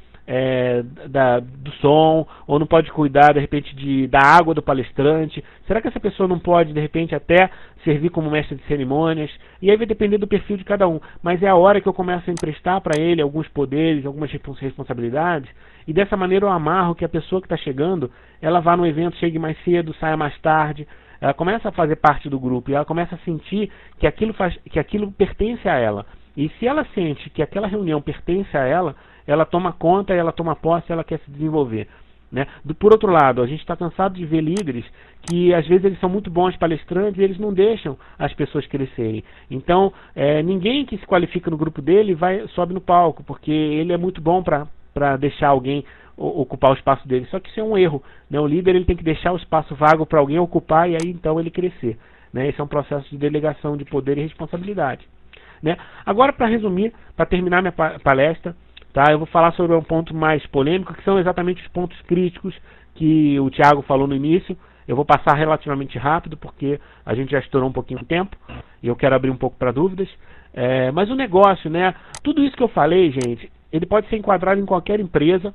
do som, ou não pode cuidar de repente da água do palestrante? Será que essa pessoa não pode de repente até servir como mestre de cerimônias? E aí vai depender do perfil de cada um, mas é a hora que eu começo a emprestar para ele alguns poderes, algumas responsabilidades, e dessa maneira eu amarro que a pessoa que está chegando, ela vá no evento, chegue mais cedo, saia mais tarde, ela começa a fazer parte do grupo, e ela começa a sentir que aquilo pertence a ela. E se ela sente que aquela reunião pertence a ela, ela toma conta, ela toma posse, ela quer se desenvolver, né? Por outro lado, a gente está cansado de ver líderes que às vezes eles são muito bons palestrantes e eles não deixam as pessoas crescerem. Então, ninguém que se qualifica no grupo dele sobe no palco, porque ele é muito bom para deixar alguém ocupar o espaço dele. Só que isso é um erro, né? O líder ele tem que deixar o espaço vago para alguém ocupar e aí então ele crescer, né? Esse é um processo de delegação de poder e responsabilidade, né? Agora, para resumir, para terminar minha palestra, tá, eu vou falar sobre um ponto mais polêmico, que são exatamente os pontos críticos que o Thiago falou no início. Eu vou passar relativamente rápido, porque a gente já estourou um pouquinho de tempo, e eu quero abrir um pouco para dúvidas. Mas o negócio, né, tudo isso que eu falei, gente, ele pode ser enquadrado em qualquer empresa,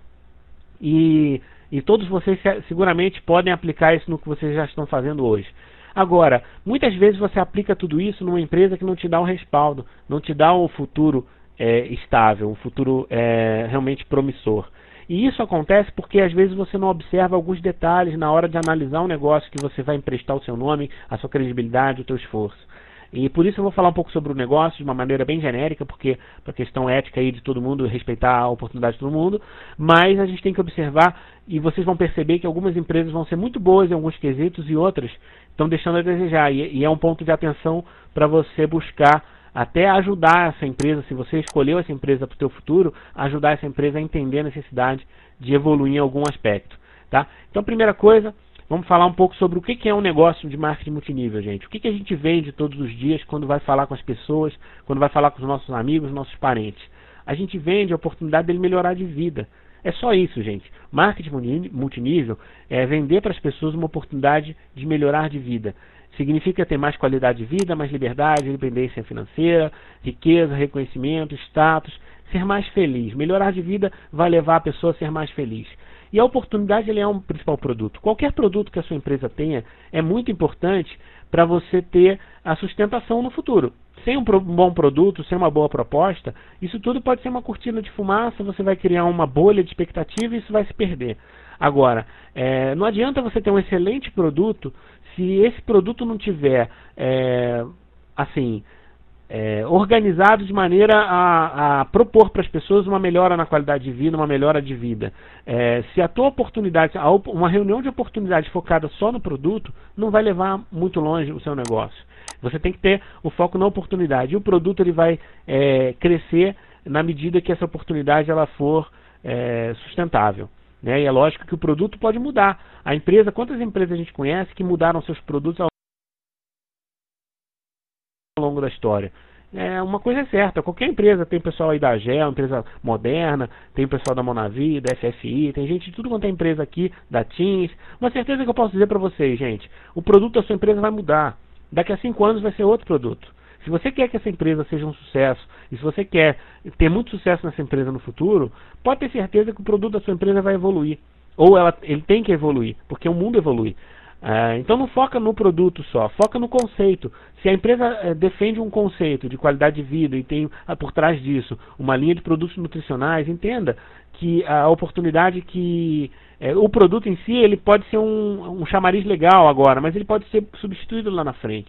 e todos vocês seguramente podem aplicar isso no que vocês já estão fazendo hoje. Agora, muitas vezes você aplica tudo isso numa empresa que não te dá um respaldo, não te dá um futuro estável, um futuro realmente promissor. E isso acontece porque às vezes você não observa alguns detalhes na hora de analisar um negócio que você vai emprestar o seu nome, a sua credibilidade, o teu esforço. E por isso eu vou falar um pouco sobre o negócio de uma maneira bem genérica, porque para questão ética aí de todo mundo, respeitar a oportunidade de todo mundo, mas a gente tem que observar, e vocês vão perceber que algumas empresas vão ser muito boas em alguns quesitos e outras estão deixando a desejar, e é um ponto de atenção para você buscar até ajudar essa empresa, se você escolheu essa empresa para o seu futuro, ajudar essa empresa a entender a necessidade de evoluir em algum aspecto, tá? Então, primeira coisa, vamos falar um pouco sobre o que é um negócio de marketing multinível, gente. O que a gente vende todos os dias quando vai falar com as pessoas, quando vai falar com os nossos amigos, nossos parentes? A gente vende a oportunidade dele melhorar de vida. É só isso, gente. Marketing multinível é vender para as pessoas uma oportunidade de melhorar de vida. Significa ter mais qualidade de vida, mais liberdade, independência financeira, riqueza, reconhecimento, status, ser mais feliz. Melhorar de vida vai levar a pessoa a ser mais feliz. E a oportunidade ele é um principal produto. Qualquer produto que a sua empresa tenha é muito importante para você ter a sustentação no futuro. Sem um bom produto, sem uma boa proposta, isso tudo pode ser uma cortina de fumaça, você vai criar uma bolha de expectativa e isso vai se perder. Agora, não adianta você ter um excelente produto se esse produto não tiver organizado de maneira a propor para as pessoas uma melhora na qualidade de vida, uma melhora de vida. Se a tua oportunidade, uma reunião de oportunidade focada só no produto, não vai levar muito longe o seu negócio. Você tem que ter o foco na oportunidade. E o produto ele vai crescer na medida que essa oportunidade ela for sustentável, né? E é lógico que o produto pode mudar. A empresa, quantas empresas a gente conhece que mudaram seus produtos ao longo da história? Uma coisa é certa, qualquer empresa, tem pessoal aí da AGEL, empresa moderna, tem pessoal da Monavi, da FFI, tem gente de tudo quanto é empresa aqui, da Teams. Uma certeza que eu posso dizer para vocês, gente, o produto da sua empresa vai mudar. Daqui a 5 anos vai ser outro produto. Se você quer que essa empresa seja um sucesso, e se você quer ter muito sucesso nessa empresa no futuro, pode ter certeza que o produto da sua empresa vai evoluir. Ou ele tem que evoluir, porque o mundo evolui. Então não foca no produto só, foca no conceito. Se a empresa defende um conceito de qualidade de vida e tem por trás disso uma linha de produtos nutricionais, entenda que a oportunidade que... o produto em si ele pode ser um chamariz legal agora, mas ele pode ser substituído lá na frente.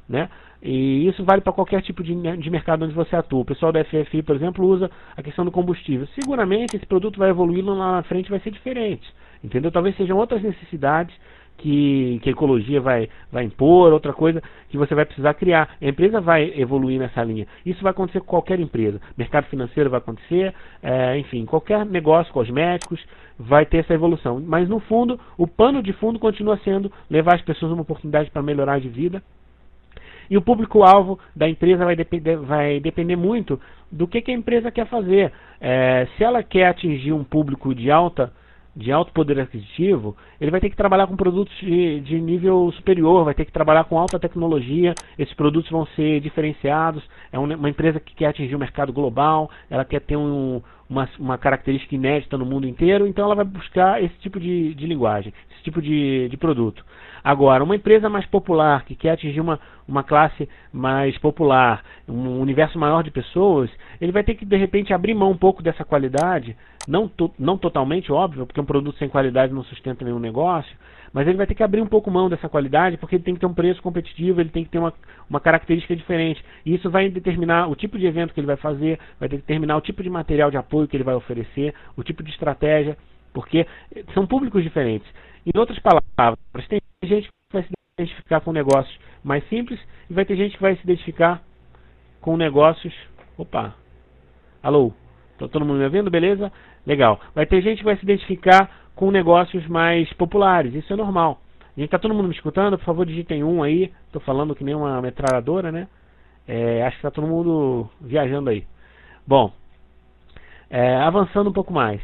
né? E isso vale para qualquer tipo de mercado onde você atua. O pessoal da FFI, por exemplo, usa a questão do combustível. Seguramente esse produto vai evoluir lá na frente, vai ser diferente, entendeu? Talvez sejam outras necessidades que a ecologia vai impor, outra coisa que você vai precisar criar. A empresa vai evoluir nessa linha. Isso vai acontecer com qualquer empresa. Mercado financeiro vai acontecer, enfim, qualquer negócio, cosméticos, vai ter essa evolução. Mas no fundo, o pano de fundo continua sendo levar as pessoas uma oportunidade para melhorar de vida. E o público-alvo da empresa vai depender muito do que a empresa quer fazer. Se ela quer atingir um público de alto poder aquisitivo, ele vai ter que trabalhar com produtos de nível superior, vai ter que trabalhar com alta tecnologia, esses produtos vão ser diferenciados, é uma empresa que quer atingir o mercado global, ela quer ter uma característica inédita no mundo inteiro, então ela vai buscar esse tipo de linguagem, esse tipo de produto. Agora, uma empresa mais popular, que quer atingir uma classe mais popular, um universo maior de pessoas, ele vai ter que, de repente, abrir mão um pouco dessa qualidade, não totalmente, óbvio, porque um produto sem qualidade não sustenta nenhum negócio, mas ele vai ter que abrir um pouco mão dessa qualidade, porque ele tem que ter um preço competitivo, ele tem que ter uma característica diferente. E isso vai determinar o tipo de evento que ele vai fazer, vai determinar o tipo de material de apoio que ele vai oferecer, o tipo de estratégia, porque são públicos diferentes. Em outras palavras, tem gente que vai se identificar com negócios mais simples e vai ter gente que vai se identificar com negócios... Opa! Alô? Tá todo mundo me ouvindo? Beleza? Legal. Vai ter gente que vai se identificar com negócios mais populares. Isso é normal. Gente, tá todo mundo me escutando? Por favor, digitem um aí. Tô falando que nem uma metralhadora, né? Acho que tá todo mundo viajando aí. Bom, avançando um pouco mais.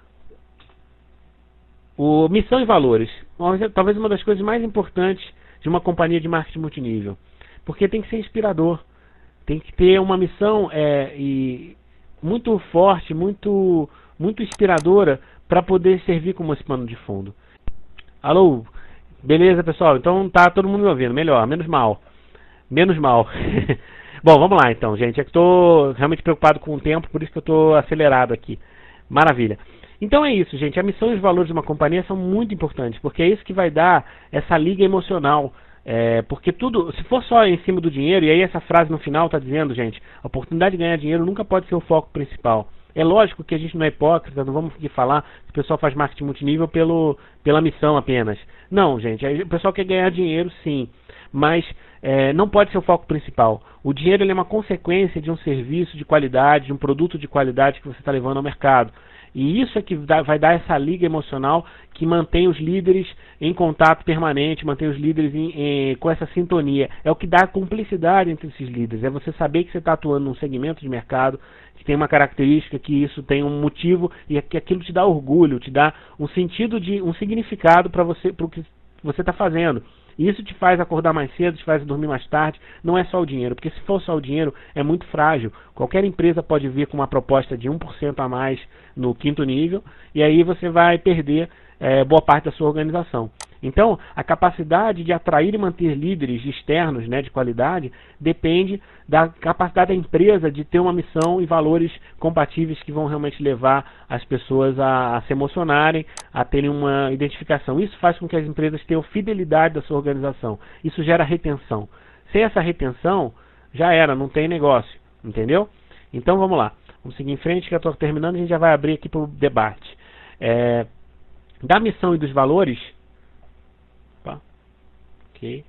Missão e valores. Talvez uma das coisas mais importantes de uma companhia de marketing multinível. Porque tem que ser inspirador. Tem que ter uma missão muito forte, muito inspiradora para poder servir como esse pano de fundo. Alô? Beleza, pessoal? Então tá todo mundo me ouvindo. Melhor, menos mal. Menos mal. Bom, vamos lá então, gente. É que estou realmente preocupado com o tempo, por isso que eu estou acelerado aqui. Maravilha. Então é isso, gente. A missão e os valores de uma companhia são muito importantes, porque é isso que vai dar essa liga emocional. Porque tudo, se for só em cima do dinheiro, e aí essa frase no final está dizendo, gente, a oportunidade de ganhar dinheiro nunca pode ser o foco principal. É lógico que a gente não é hipócrita, não vamos aqui falar que o pessoal faz marketing multinível pela missão apenas. Não, gente, o pessoal quer ganhar dinheiro sim, mas não pode ser o foco principal. O dinheiro ele é uma consequência de um serviço de qualidade, de um produto de qualidade que você está levando ao mercado. E isso é que vai dar essa liga emocional que mantém os líderes em contato permanente, mantém os líderes com essa sintonia. É o que dá a cumplicidade entre esses líderes. É você saber que você está atuando num segmento de mercado que tem uma característica, que isso tem um motivo e que aquilo te dá orgulho, te dá um sentido, um significado para você, para o que você está fazendo. E isso te faz acordar mais cedo, te faz dormir mais tarde. Não é só o dinheiro, porque se for só o dinheiro, é muito frágil. Qualquer empresa pode vir com uma proposta de 1% a mais no quinto nível, e aí você vai perder boa parte da sua organização. Então, a capacidade de atrair e manter líderes externos, né, de qualidade, depende da capacidade da empresa de ter uma missão e valores compatíveis que vão realmente levar as pessoas a se emocionarem, a terem uma identificação. Isso faz com que as empresas tenham fidelidade da sua organização. Isso gera retenção. Sem essa retenção, já era, não tem negócio. Entendeu? Então, vamos lá. Vamos seguir em frente, que eu estou terminando, a gente já vai abrir aqui para o debate. Da missão e dos valores... Ok.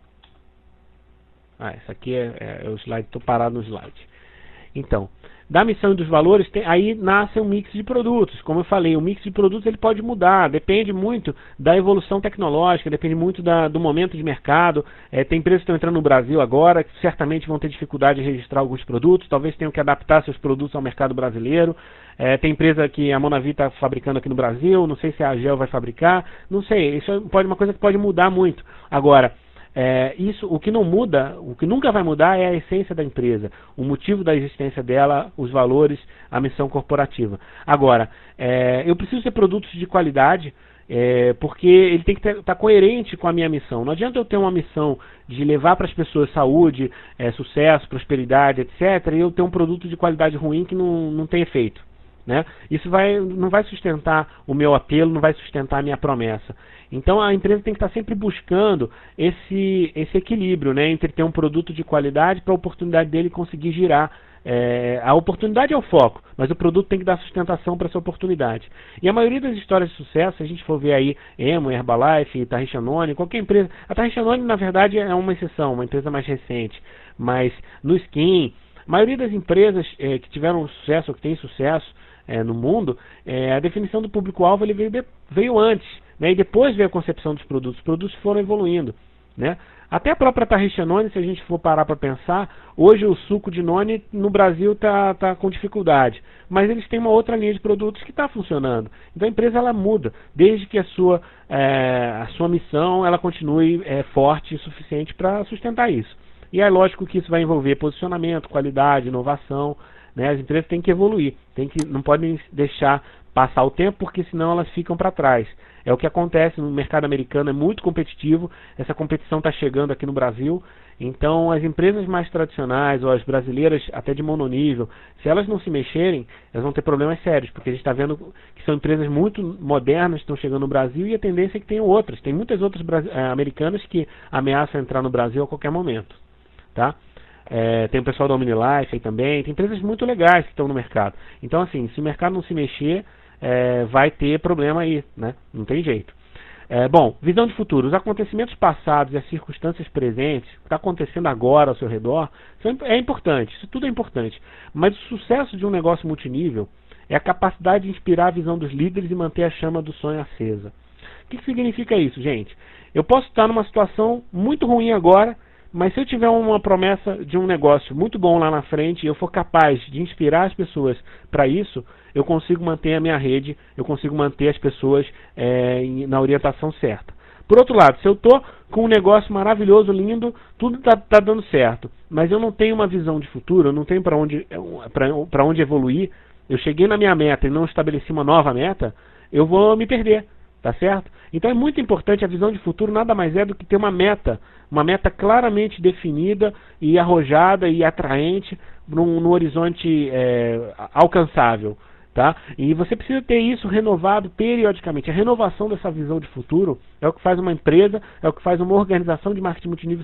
Essa aqui é o slide, estou parado no slide. Então, da missão e dos valores, aí nasce um mix de produtos. Como eu falei, o mix de produtos ele pode mudar, depende muito da evolução tecnológica, depende muito do momento de mercado. Tem empresas que estão entrando no Brasil agora, que certamente vão ter dificuldade de registrar alguns produtos, talvez tenham que adaptar seus produtos ao mercado brasileiro. Tem empresa que a Monavi está fabricando aqui no Brasil, não sei se a Agel vai fabricar, não sei, isso é uma coisa que pode mudar muito. Agora, o que não muda, o que nunca vai mudar é a essência da empresa, o motivo da existência dela, os valores, a missão corporativa. Agora, eu preciso ter produtos de qualidade, porque ele tem que estar coerente com a minha missão. Não adianta eu ter uma missão de levar para as pessoas saúde, sucesso, prosperidade, etc., e eu ter um produto de qualidade ruim que não tem efeito. né? Isso não vai sustentar o meu apelo, não vai sustentar a minha promessa. Então a empresa tem que estar sempre buscando esse equilíbrio, né, entre ter um produto de qualidade para a oportunidade dele conseguir girar. A oportunidade é o foco, mas o produto tem que dar sustentação para essa oportunidade. E a maioria das histórias de sucesso, se a gente for ver aí Emo, Herbalife, Tarrich Anoni, qualquer empresa, a Tarrich Anoni na verdade é uma exceção, uma empresa mais recente, mas no Skin, a maioria das empresas que tiveram sucesso ou que têm sucesso no mundo, a definição do público-alvo veio antes, né, e depois veio a concepção dos produtos. Os produtos foram evoluindo, né? Até a própria Tarrich Anoni, se a gente for parar para pensar, hoje o suco de noni no Brasil tá com dificuldade, mas eles têm uma outra linha de produtos que está funcionando. Então a empresa ela muda, desde que a sua missão ela continue forte o suficiente para sustentar isso. E é lógico que isso vai envolver posicionamento, qualidade, inovação, né? As empresas têm que evoluir, não podem deixar passar o tempo, porque senão elas ficam para trás. É o que acontece no mercado americano, é muito competitivo, essa competição está chegando aqui no Brasil, então as empresas mais tradicionais, ou as brasileiras até de mononível, se elas não se mexerem, elas vão ter problemas sérios, porque a gente está vendo que são empresas muito modernas que estão chegando no Brasil, e a tendência é que tenham outras, tem muitas outras americanas que ameaçam entrar no Brasil a qualquer momento, tá? Tem o pessoal da OmniLife aí também, tem empresas muito legais que estão no mercado. Então assim, se o mercado não se mexer, vai ter problema aí, né? Não tem jeito. Bom, visão de futuro. Os acontecimentos passados e as circunstâncias presentes, o que está acontecendo agora ao seu redor, é importante, isso tudo é importante. Mas o sucesso de um negócio multinível é a capacidade de inspirar a visão dos líderes e manter a chama do sonho acesa. O que significa isso, gente? Eu posso estar numa situação muito ruim agora, mas se eu tiver uma promessa de um negócio muito bom lá na frente e eu for capaz de inspirar as pessoas para isso, eu consigo manter a minha rede, eu consigo manter as pessoas na orientação certa. Por outro lado, se eu estou com um negócio maravilhoso, lindo, tudo está dando certo, mas eu não tenho uma visão de futuro, eu não tenho para onde evoluir, eu cheguei na minha meta e não estabeleci uma nova meta, eu vou me perder. Tá certo? Então é muito importante, a visão de futuro nada mais é do que ter uma meta claramente definida e arrojada e atraente no horizonte alcançável, tá? E você precisa ter isso renovado periodicamente. A renovação dessa visão de futuro é o que faz uma empresa, é o que faz uma organização de marketing multinível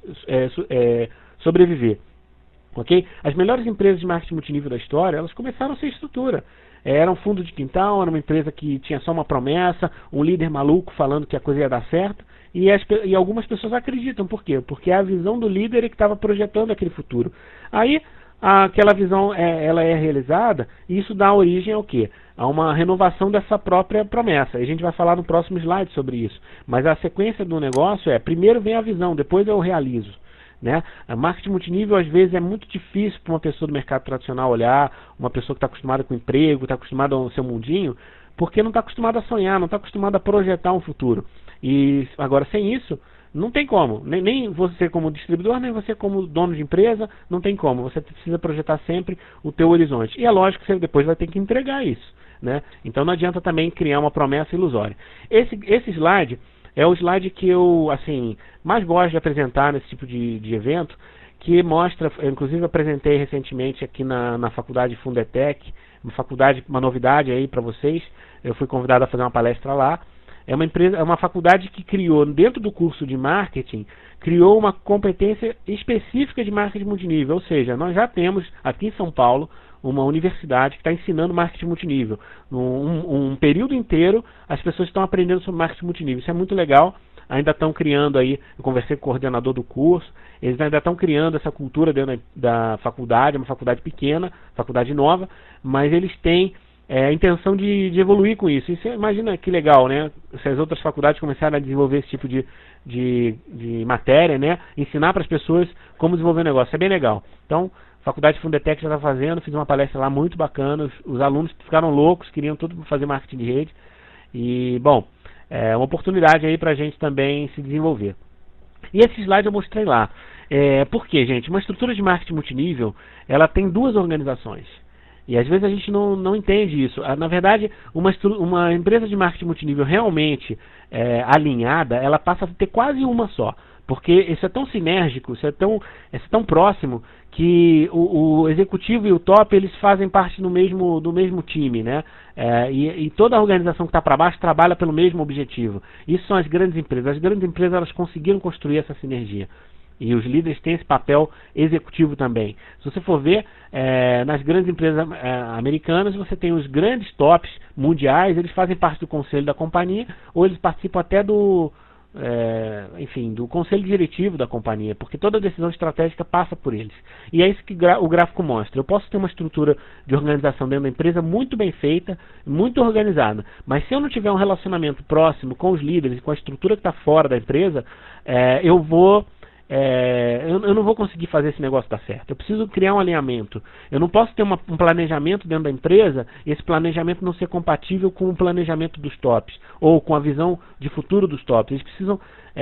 sobreviver. Okay? As melhores empresas de marketing multinível da história, elas começaram sem estrutura. Era um fundo de quintal, era uma empresa que tinha só uma promessa, um líder maluco falando que a coisa ia dar certo, e algumas pessoas acreditam. Por quê? Porque é a visão do líder que estava projetando aquele futuro. Aí, aquela visão ela é realizada, e isso dá origem ao quê? A uma renovação dessa própria promessa. A gente vai falar no próximo slide sobre isso. Mas a sequência do negócio primeiro vem a visão, depois eu realizo. Né? A marketing multinível às vezes é muito difícil para uma pessoa do mercado tradicional olhar, uma pessoa que está acostumada com emprego, está acostumada ao seu mundinho, porque não está acostumada a sonhar, não está acostumada a projetar um futuro. E agora sem isso, não tem como, nem você como distribuidor, nem você como dono de empresa, não tem como, você precisa projetar sempre o teu horizonte. E é lógico que você depois vai ter que entregar isso, né? Então não adianta também criar uma promessa ilusória. Esse slide é o slide que eu mais gosto de apresentar nesse tipo de evento, que mostra, eu, inclusive apresentei recentemente aqui na faculdade Fundetec, uma novidade aí para vocês, eu fui convidado a fazer uma palestra lá. É uma faculdade que criou, dentro do curso de marketing, criou uma competência específica de marketing multinível, ou seja, nós já temos aqui em São Paulo uma universidade que está ensinando marketing multinível. Um período inteiro as pessoas estão aprendendo sobre marketing multinível. Isso é muito legal. Ainda estão criando aí, eu conversei com o coordenador do curso, eles ainda estão criando essa cultura dentro da faculdade, é uma faculdade pequena, faculdade nova, mas eles têm a intenção de evoluir com isso. E você imagina que legal, né? Se as outras faculdades começarem a desenvolver esse tipo de matéria, né? Ensinar para as pessoas como desenvolver um negócio. Isso é bem legal. Então, a Faculdade Fundetec já está fazendo, fiz uma palestra lá muito bacana, os alunos ficaram loucos, queriam tudo fazer marketing de rede. E, bom, é uma oportunidade aí para a gente também se desenvolver. E esse slide eu mostrei lá. Por quê, gente? Uma estrutura de marketing multinível, ela tem duas organizações. E às vezes a gente não entende isso. Na verdade, uma empresa de marketing multinível realmente alinhada, ela passa a ter quase uma só. Porque isso é tão sinérgico, isso é tão próximo, que o executivo e o top, eles fazem parte do mesmo time, né? E toda a organização que está para baixo trabalha pelo mesmo objetivo. Isso são as grandes empresas. As grandes empresas, elas conseguiram construir essa sinergia. E os líderes têm esse papel executivo também. Se você for ver, nas grandes empresas americanas, você tem os grandes tops mundiais, eles fazem parte do conselho da companhia, ou eles participam até do conselho diretivo da companhia, porque toda decisão estratégica passa por eles. E é isso que o gráfico mostra. Eu posso ter uma estrutura de organização dentro da empresa muito bem feita, muito organizada, mas se eu não tiver um relacionamento próximo com os líderes e com a estrutura que está fora da empresa, eu não vou conseguir fazer esse negócio dar certo. Eu preciso criar um alinhamento. Eu não posso ter um planejamento dentro da empresa e esse planejamento não ser compatível com o planejamento dos tops ou com a visão de futuro dos tops. Eles precisam,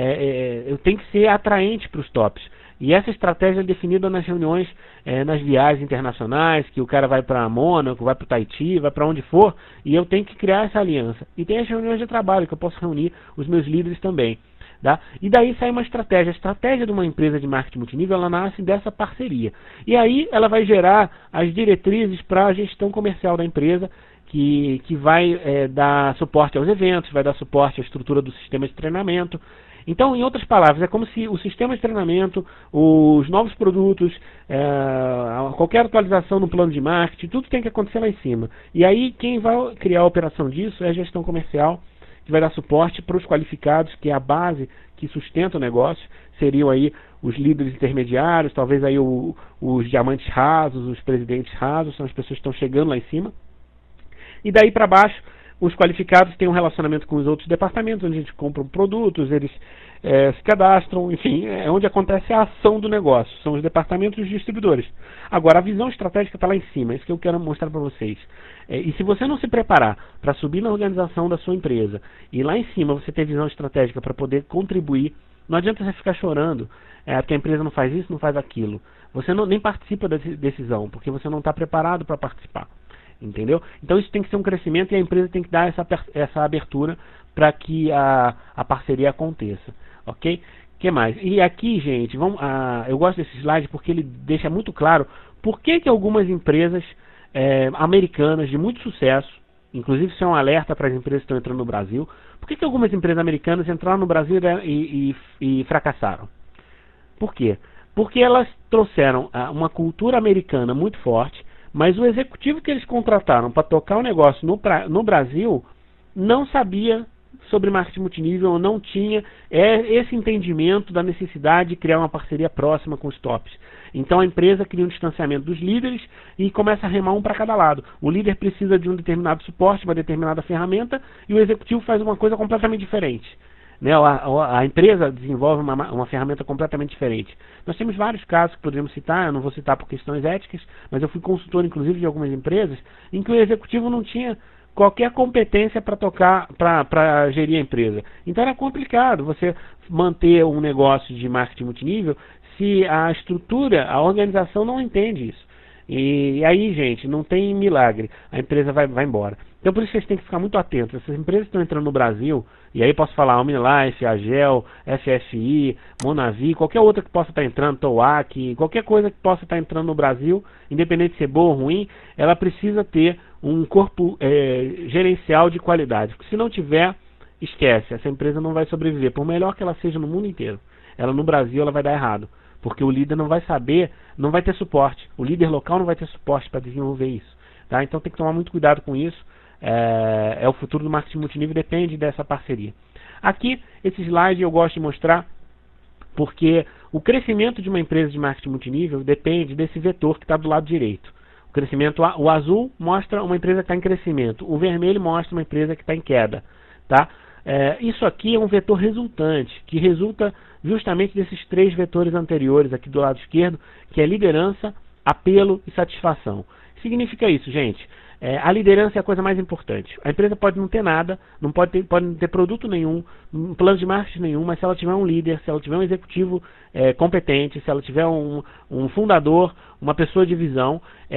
eu tenho que ser atraente para os tops. E essa estratégia é definida nas reuniões, nas viagens internacionais, que o cara vai para Mônaco, vai para o Tahiti, vai para onde for, e eu tenho que criar essa aliança. E tem as reuniões de trabalho, que eu posso reunir os meus líderes também. Tá? E daí sai uma estratégia. A estratégia de uma empresa de marketing multinível, ela nasce dessa parceria. E aí ela vai gerar as diretrizes para a gestão comercial da empresa, que vai dar suporte aos eventos, vai dar suporte à estrutura do sistema de treinamento. Então, em outras palavras, é como se o sistema de treinamento, os novos produtos, qualquer atualização no plano de marketing, tudo tem que acontecer lá em cima. E aí quem vai criar a operação disso é a gestão comercial, que vai dar suporte para os qualificados, que é a base que sustenta o negócio. Seriam aí os líderes intermediários, talvez aí os diamantes rasos, os presidentes rasos, são as pessoas que estão chegando lá em cima. E daí para baixo, os qualificados têm um relacionamento com os outros departamentos, onde a gente compra produtos, eles se cadastram, enfim, é onde acontece a ação do negócio, são os departamentos e os distribuidores. Agora, a visão estratégica está lá em cima, é isso que eu quero mostrar para vocês. E se você não se preparar para subir na organização da sua empresa, e lá em cima você ter visão estratégica para poder contribuir, não adianta você ficar chorando, porque a empresa não faz isso, não faz aquilo. Você nem participa da decisão, porque você não está preparado para participar. Entendeu? Então isso tem que ser um crescimento e a empresa tem que dar essa abertura para que a parceria aconteça. Ok? O que mais? E aqui, gente, eu gosto desse slide porque ele deixa muito claro por que algumas empresas americanas de muito sucesso, inclusive isso é um alerta para as empresas que estão entrando no Brasil, por que algumas empresas americanas entraram no Brasil e fracassaram? Por quê? Porque elas trouxeram uma cultura americana muito forte, mas o executivo que eles contrataram para tocar o negócio no Brasil não sabia sobre marketing multinível, ou não tinha esse entendimento da necessidade de criar uma parceria próxima com os tops. Então a empresa cria um distanciamento dos líderes e começa a remar um para cada lado. O líder precisa de um determinado suporte, uma determinada ferramenta, e o executivo faz uma coisa completamente diferente. A empresa desenvolve uma ferramenta completamente diferente. Nós temos vários casos que poderíamos citar, eu não vou citar por questões éticas, mas eu fui consultor inclusive de algumas empresas em que o executivo não tinha qualquer competência para gerir a empresa. Então era complicado você manter um negócio de marketing multinível se a estrutura, a organização não entende isso. E aí, gente, não tem milagre, a empresa vai embora. Então por isso vocês têm que ficar muito atentos. Essas empresas que estão entrando no Brasil, e aí posso falar OmniLife, Agel, FSI, Monavi, qualquer outra que possa estar entrando, Towac, qualquer coisa que possa estar entrando no Brasil, independente de ser boa ou ruim, ela precisa ter um corpo gerencial de qualidade. Porque se não tiver, esquece, essa empresa não vai sobreviver, por melhor que ela seja no mundo inteiro. Ela no Brasil ela vai dar errado, porque o líder não vai saber, não vai ter suporte. O líder local não vai ter suporte para desenvolver isso. Tá? Então tem que tomar muito cuidado com isso. O futuro do marketing multinível depende dessa parceria. Aqui, esse slide eu gosto de mostrar porque o crescimento de uma empresa de marketing multinível depende desse vetor que está do lado direito. O crescimento, o azul mostra uma empresa que está em crescimento, o vermelho mostra uma empresa que está em queda. Tá? Isso aqui é um vetor resultante, que resulta justamente desses três vetores anteriores aqui do lado esquerdo, que é liderança, apelo e satisfação. Significa isso, gente. A liderança é a coisa mais importante. A empresa pode não ter nada, pode não ter produto nenhum, um plano de marketing nenhum, mas se ela tiver um líder, se ela tiver um executivo competente, se ela tiver um fundador, uma pessoa de visão,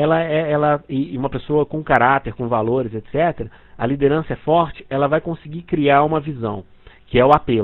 e uma pessoa com caráter, com valores, etc., a liderança é forte, ela vai conseguir criar uma visão, que é o apelo.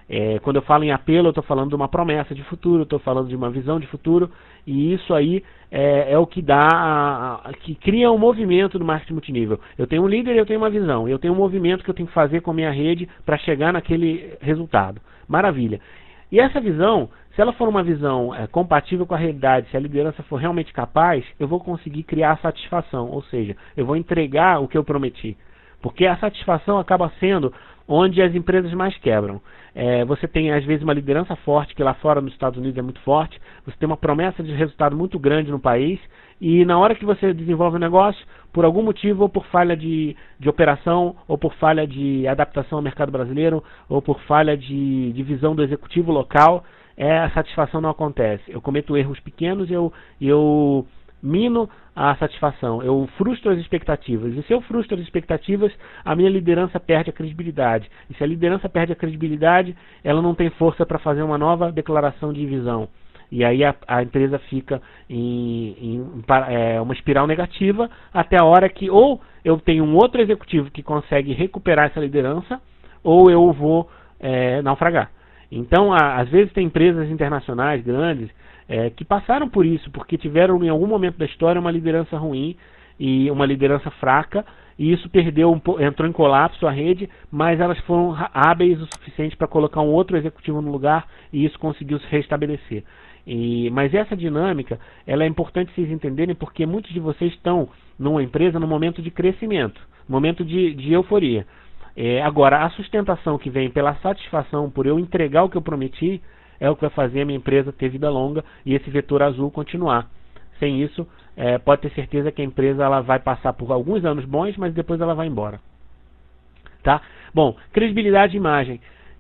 Quando eu falo em apelo, eu estou falando de uma promessa de futuro, estou falando de uma visão de futuro, e isso aí é o que que cria um movimento do marketing multinível. Eu tenho um líder, eu tenho uma visão, eu tenho um movimento que eu tenho que fazer com a minha rede para chegar naquele resultado. Maravilha. E essa visão, se ela for uma visão compatível com a realidade, se a liderança for realmente capaz, eu vou conseguir criar satisfação, ou seja, eu vou entregar o que eu prometi. Porque a satisfação acaba sendo onde as empresas mais quebram. Você tem, às vezes, uma liderança forte, que lá fora nos Estados Unidos é muito forte, você tem uma promessa de resultado muito grande no país, e na hora que você desenvolve o negócio, por algum motivo, ou por falha de operação, ou por falha de adaptação ao mercado brasileiro, ou por falha de visão do executivo local, a satisfação não acontece. Eu cometo erros pequenos e eu mino a satisfação, eu frustro as expectativas. E se eu frustro as expectativas, a minha liderança perde a credibilidade. E se a liderança perde a credibilidade, ela não tem força para fazer uma nova declaração de visão. E aí a empresa fica em uma espiral negativa até a hora que ou eu tenho um outro executivo que consegue recuperar essa liderança, ou eu vou naufragar. Então, às vezes tem empresas internacionais grandes que passaram por isso, porque tiveram em algum momento da história uma liderança ruim e uma liderança fraca, e isso entrou em colapso a rede, mas elas foram hábeis o suficiente para colocar um outro executivo no lugar, e isso conseguiu se restabelecer. Mas essa dinâmica, ela é importante vocês entenderem, porque muitos de vocês estão numa empresa no momento de crescimento, momento de euforia. Agora, a sustentação que vem pela satisfação por eu entregar o que eu prometi é o que vai fazer a minha empresa ter vida longa e esse vetor azul continuar. Sem isso, pode ter certeza que a empresa ela vai passar por alguns anos bons, mas depois ela vai embora. Tá? Bom, credibilidade e imagem.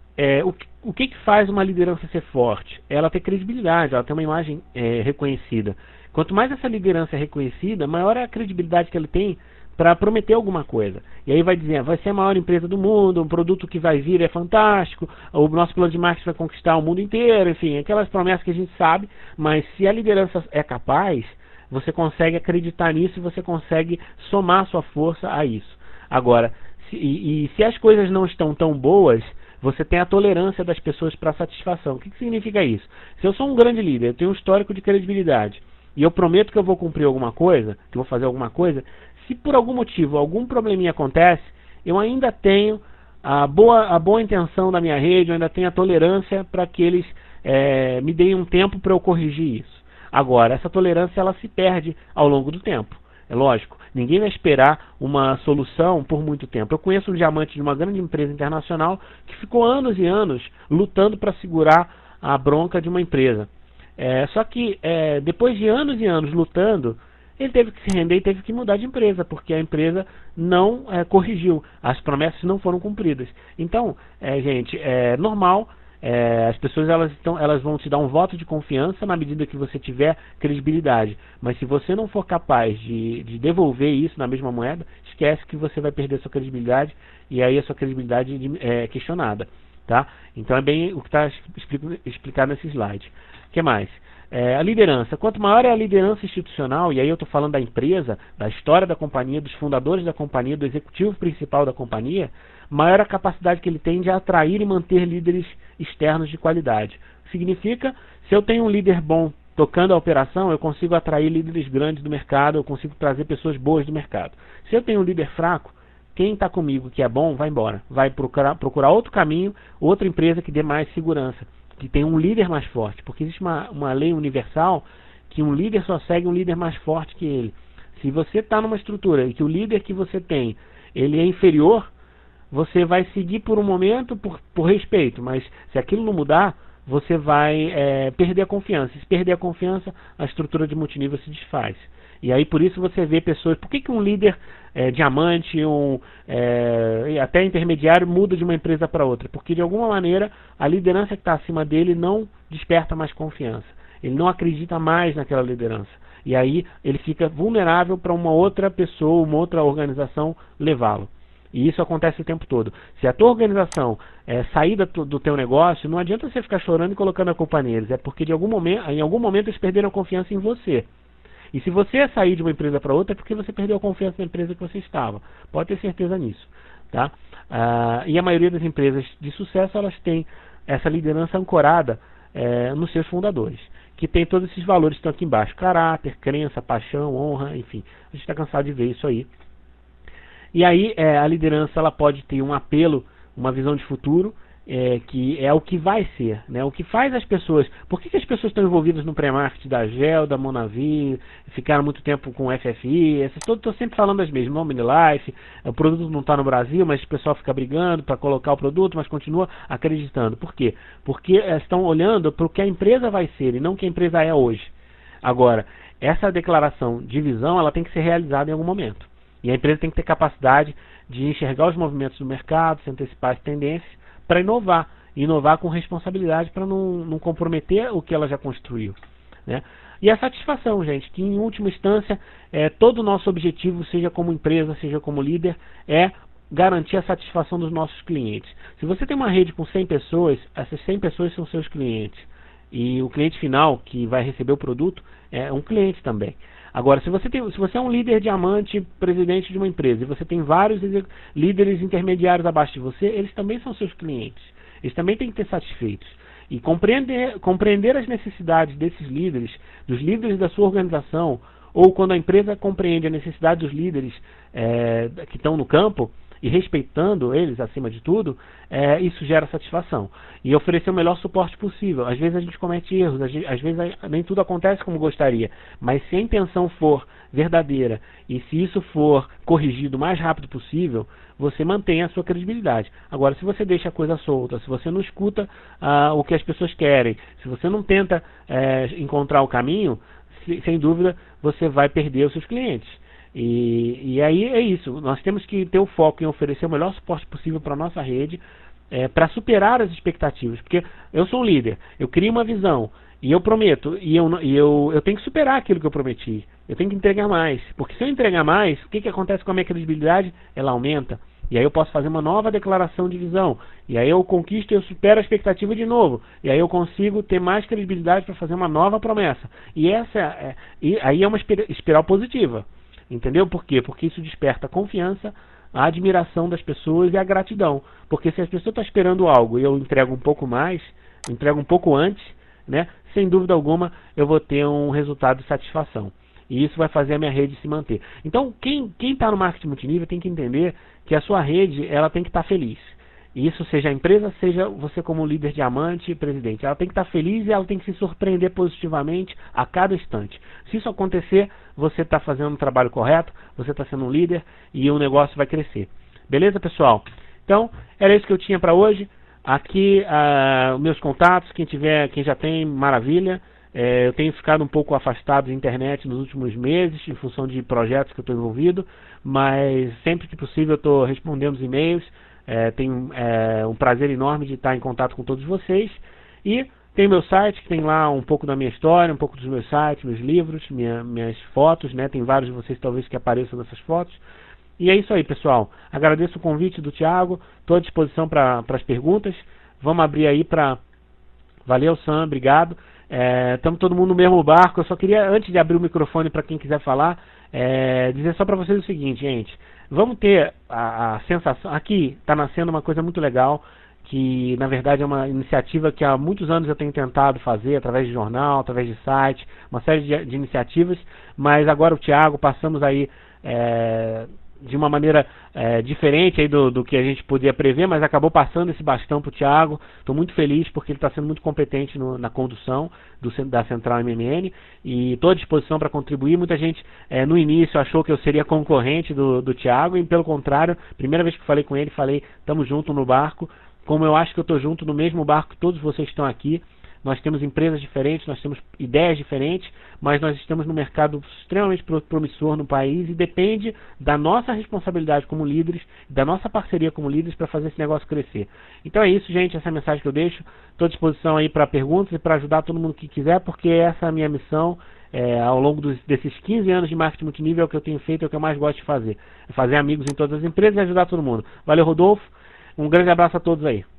O que faz uma liderança ser forte? Ela ter credibilidade, ela ter uma imagem reconhecida. Quanto mais essa liderança é reconhecida, maior é a credibilidade que ela tem para prometer alguma coisa. E aí vai dizer, vai ser a maior empresa do mundo, um produto que vai vir é fantástico, o nosso plano de marketing vai conquistar o mundo inteiro, enfim, aquelas promessas que a gente sabe, mas se a liderança é capaz, você consegue acreditar nisso e você consegue somar sua força a isso. Agora, se as coisas não estão tão boas, você tem a tolerância das pessoas para satisfação. O que significa isso? Se eu sou um grande líder, eu tenho um histórico de credibilidade, e eu prometo que eu vou cumprir alguma coisa, que eu vou fazer alguma coisa, se por algum motivo, algum probleminha acontece, eu ainda tenho a boa intenção da minha rede, eu ainda tenho a tolerância para que eles me deem um tempo para eu corrigir isso. Agora, essa tolerância ela se perde ao longo do tempo. É lógico, ninguém vai esperar uma solução por muito tempo. Eu conheço um diamante de uma grande empresa internacional que ficou anos e anos lutando para segurar a bronca de uma empresa. Só que depois de anos e anos lutando, ele teve que se render e teve que mudar de empresa, porque a empresa não corrigiu, as promessas não foram cumpridas. Então, gente, é normal, as pessoas elas vão te dar um voto de confiança na medida que você tiver credibilidade, mas se você não for capaz de devolver isso na mesma moeda, esquece que você vai perder sua credibilidade, e aí a sua credibilidade é questionada. Tá? Então é bem o que está explicado nesse slide. O que mais? A liderança. Quanto maior é a liderança institucional, e aí eu estou falando da empresa, da história da companhia, dos fundadores da companhia, do executivo principal da companhia, maior a capacidade que ele tem de atrair e manter líderes externos de qualidade. Significa, se eu tenho um líder bom tocando a operação, eu consigo atrair líderes grandes do mercado, eu consigo trazer pessoas boas do mercado. Se eu tenho um líder fraco, quem está comigo que é bom, vai embora. Vai procurar outro caminho, outra empresa que dê mais segurança, que tem um líder mais forte, porque existe uma lei universal que um líder só segue um líder mais forte que ele. Se você está numa estrutura e que o líder que você tem, ele é inferior, você vai seguir por um momento por respeito, mas se aquilo não mudar, você vai perder a confiança. Se perder a confiança, a estrutura de multinível se desfaz. E aí por isso você vê pessoas, por que um líder diamante, até intermediário muda de uma empresa para outra? Porque de alguma maneira a liderança que está acima dele não desperta mais confiança. Ele não acredita mais naquela liderança. E aí ele fica vulnerável para uma outra pessoa, uma outra organização levá-lo. E isso acontece o tempo todo. Se a tua organização sair do teu negócio, não adianta você ficar chorando e colocando a culpa neles. É porque em algum momento eles perderam a confiança em você. E se você sair de uma empresa para outra, é porque você perdeu a confiança na empresa que você estava. Pode ter certeza nisso. Tá? E a maioria das empresas de sucesso, elas têm essa liderança ancorada nos seus fundadores, que tem todos esses valores que estão aqui embaixo: caráter, crença, paixão, honra, enfim. A gente está cansado de ver isso aí. E aí a liderança ela pode ter um apelo, uma visão de futuro, que é o que vai ser, né? O que faz as pessoas... Por que as pessoas estão envolvidas no pré-marketing da GEL, da Monavi, ficaram muito tempo com o FFI, estou sempre falando as mesmas, no Life, o produto não está no Brasil, mas o pessoal fica brigando para colocar o produto, mas continua acreditando. Por quê? Porque estão olhando para o que a empresa vai ser e não o que a empresa é hoje. Agora, essa declaração de visão, ela tem que ser realizada em algum momento. E a empresa tem que ter capacidade de enxergar os movimentos do mercado, se antecipar as tendências, para inovar com responsabilidade, para não comprometer o que ela já construiu, né? E a satisfação, gente, que em última instância todo o nosso objetivo, seja como empresa, seja como líder, é garantir a satisfação dos nossos clientes. Se você tem uma rede com 100 pessoas, essas 100 pessoas são seus clientes, e o cliente final que vai receber o produto é um cliente também. Agora, se você é um líder diamante, presidente de uma empresa, e você tem vários líderes intermediários abaixo de você, eles também são seus clientes. Eles também têm que ter satisfeitos. E compreender as necessidades desses líderes, dos líderes da sua organização, ou quando a empresa compreende a necessidade dos líderes que estão no campo, e respeitando eles acima de tudo, isso gera satisfação. E oferecer o melhor suporte possível. Às vezes a gente comete erros, às vezes nem tudo acontece como gostaria, mas se a intenção for verdadeira e se isso for corrigido o mais rápido possível, você mantém a sua credibilidade. Agora, se você deixa a coisa solta, se você não escuta o que as pessoas querem, se você não tenta encontrar o caminho, sem dúvida você vai perder os seus clientes. E aí é isso, nós temos que ter o foco em oferecer o melhor suporte possível para a nossa rede, para superar as expectativas, porque eu sou um líder, eu crio uma visão, e eu prometo, e eu tenho que superar aquilo que eu prometi, eu tenho que entregar mais, porque se eu entregar mais, o que acontece com a minha credibilidade? Ela aumenta, e aí eu posso fazer uma nova declaração de visão, e aí eu conquisto e eu supero a expectativa de novo, e aí eu consigo ter mais credibilidade para fazer uma nova promessa, e aí é uma espiral positiva. Entendeu? Por quê? Porque isso desperta a confiança, a admiração das pessoas e a gratidão. Porque se as pessoas estão esperando algo e eu entrego um pouco mais, entrego um pouco antes, né? Sem dúvida alguma eu vou ter um resultado de satisfação. E isso vai fazer a minha rede se manter. Então, quem está no marketing multinível tem que entender que a sua rede ela tem que estar feliz. E isso seja a empresa, seja você como líder diamante, presidente. Ela tem que estar feliz e ela tem que se surpreender positivamente a cada instante. Se isso acontecer, você está fazendo um trabalho correto, você está sendo um líder e o negócio vai crescer. Beleza, pessoal? Então, era isso que eu tinha para hoje. Aqui, meus contatos, quem já tem, maravilha. Eu tenho ficado um pouco afastado da internet nos últimos meses, em função de projetos que eu estou envolvido, mas sempre que possível eu estou respondendo os e-mails. Tenho um prazer enorme de estar em contato com todos vocês. E tem meu site, que tem lá um pouco da minha história, um pouco dos meus sites, meus livros, minhas fotos, né? Tem vários de vocês talvez que apareçam nessas fotos. E é isso aí, pessoal. Agradeço o convite do Thiago, estou à disposição para as perguntas. Vamos abrir aí para... Valeu, Sam, obrigado. Estamos todo mundo no mesmo barco. Eu só queria, antes de abrir o microfone para quem quiser falar, dizer só para vocês o seguinte, gente. Vamos ter a sensação... Aqui está nascendo uma coisa muito legal, que na verdade é uma iniciativa que há muitos anos eu tenho tentado fazer, através de jornal, através de site, uma série de iniciativas, mas agora o Thiago, passamos aí de uma maneira diferente aí do que a gente podia prever, mas acabou passando esse bastão para o Thiago. Estou muito feliz porque ele está sendo muito competente na condução da Central MMN e estou à disposição para contribuir. Muita gente no início achou que eu seria concorrente do Thiago e pelo contrário, primeira vez que falei com ele, falei, estamos juntos no barco, como eu acho que eu estou junto no mesmo barco que todos vocês estão aqui. Nós temos empresas diferentes, nós temos ideias diferentes, mas nós estamos num mercado extremamente promissor no país e depende da nossa responsabilidade como líderes, da nossa parceria como líderes para fazer esse negócio crescer. Então é isso, gente, essa é a mensagem que eu deixo. Estou à disposição aí para perguntas e para ajudar todo mundo que quiser, porque essa é a minha missão ao longo desses 15 anos de marketing multinível, é o que eu tenho feito, é o que eu mais gosto de fazer. É fazer amigos em todas as empresas e ajudar todo mundo. Valeu, Rodolfo. Um grande abraço a todos aí.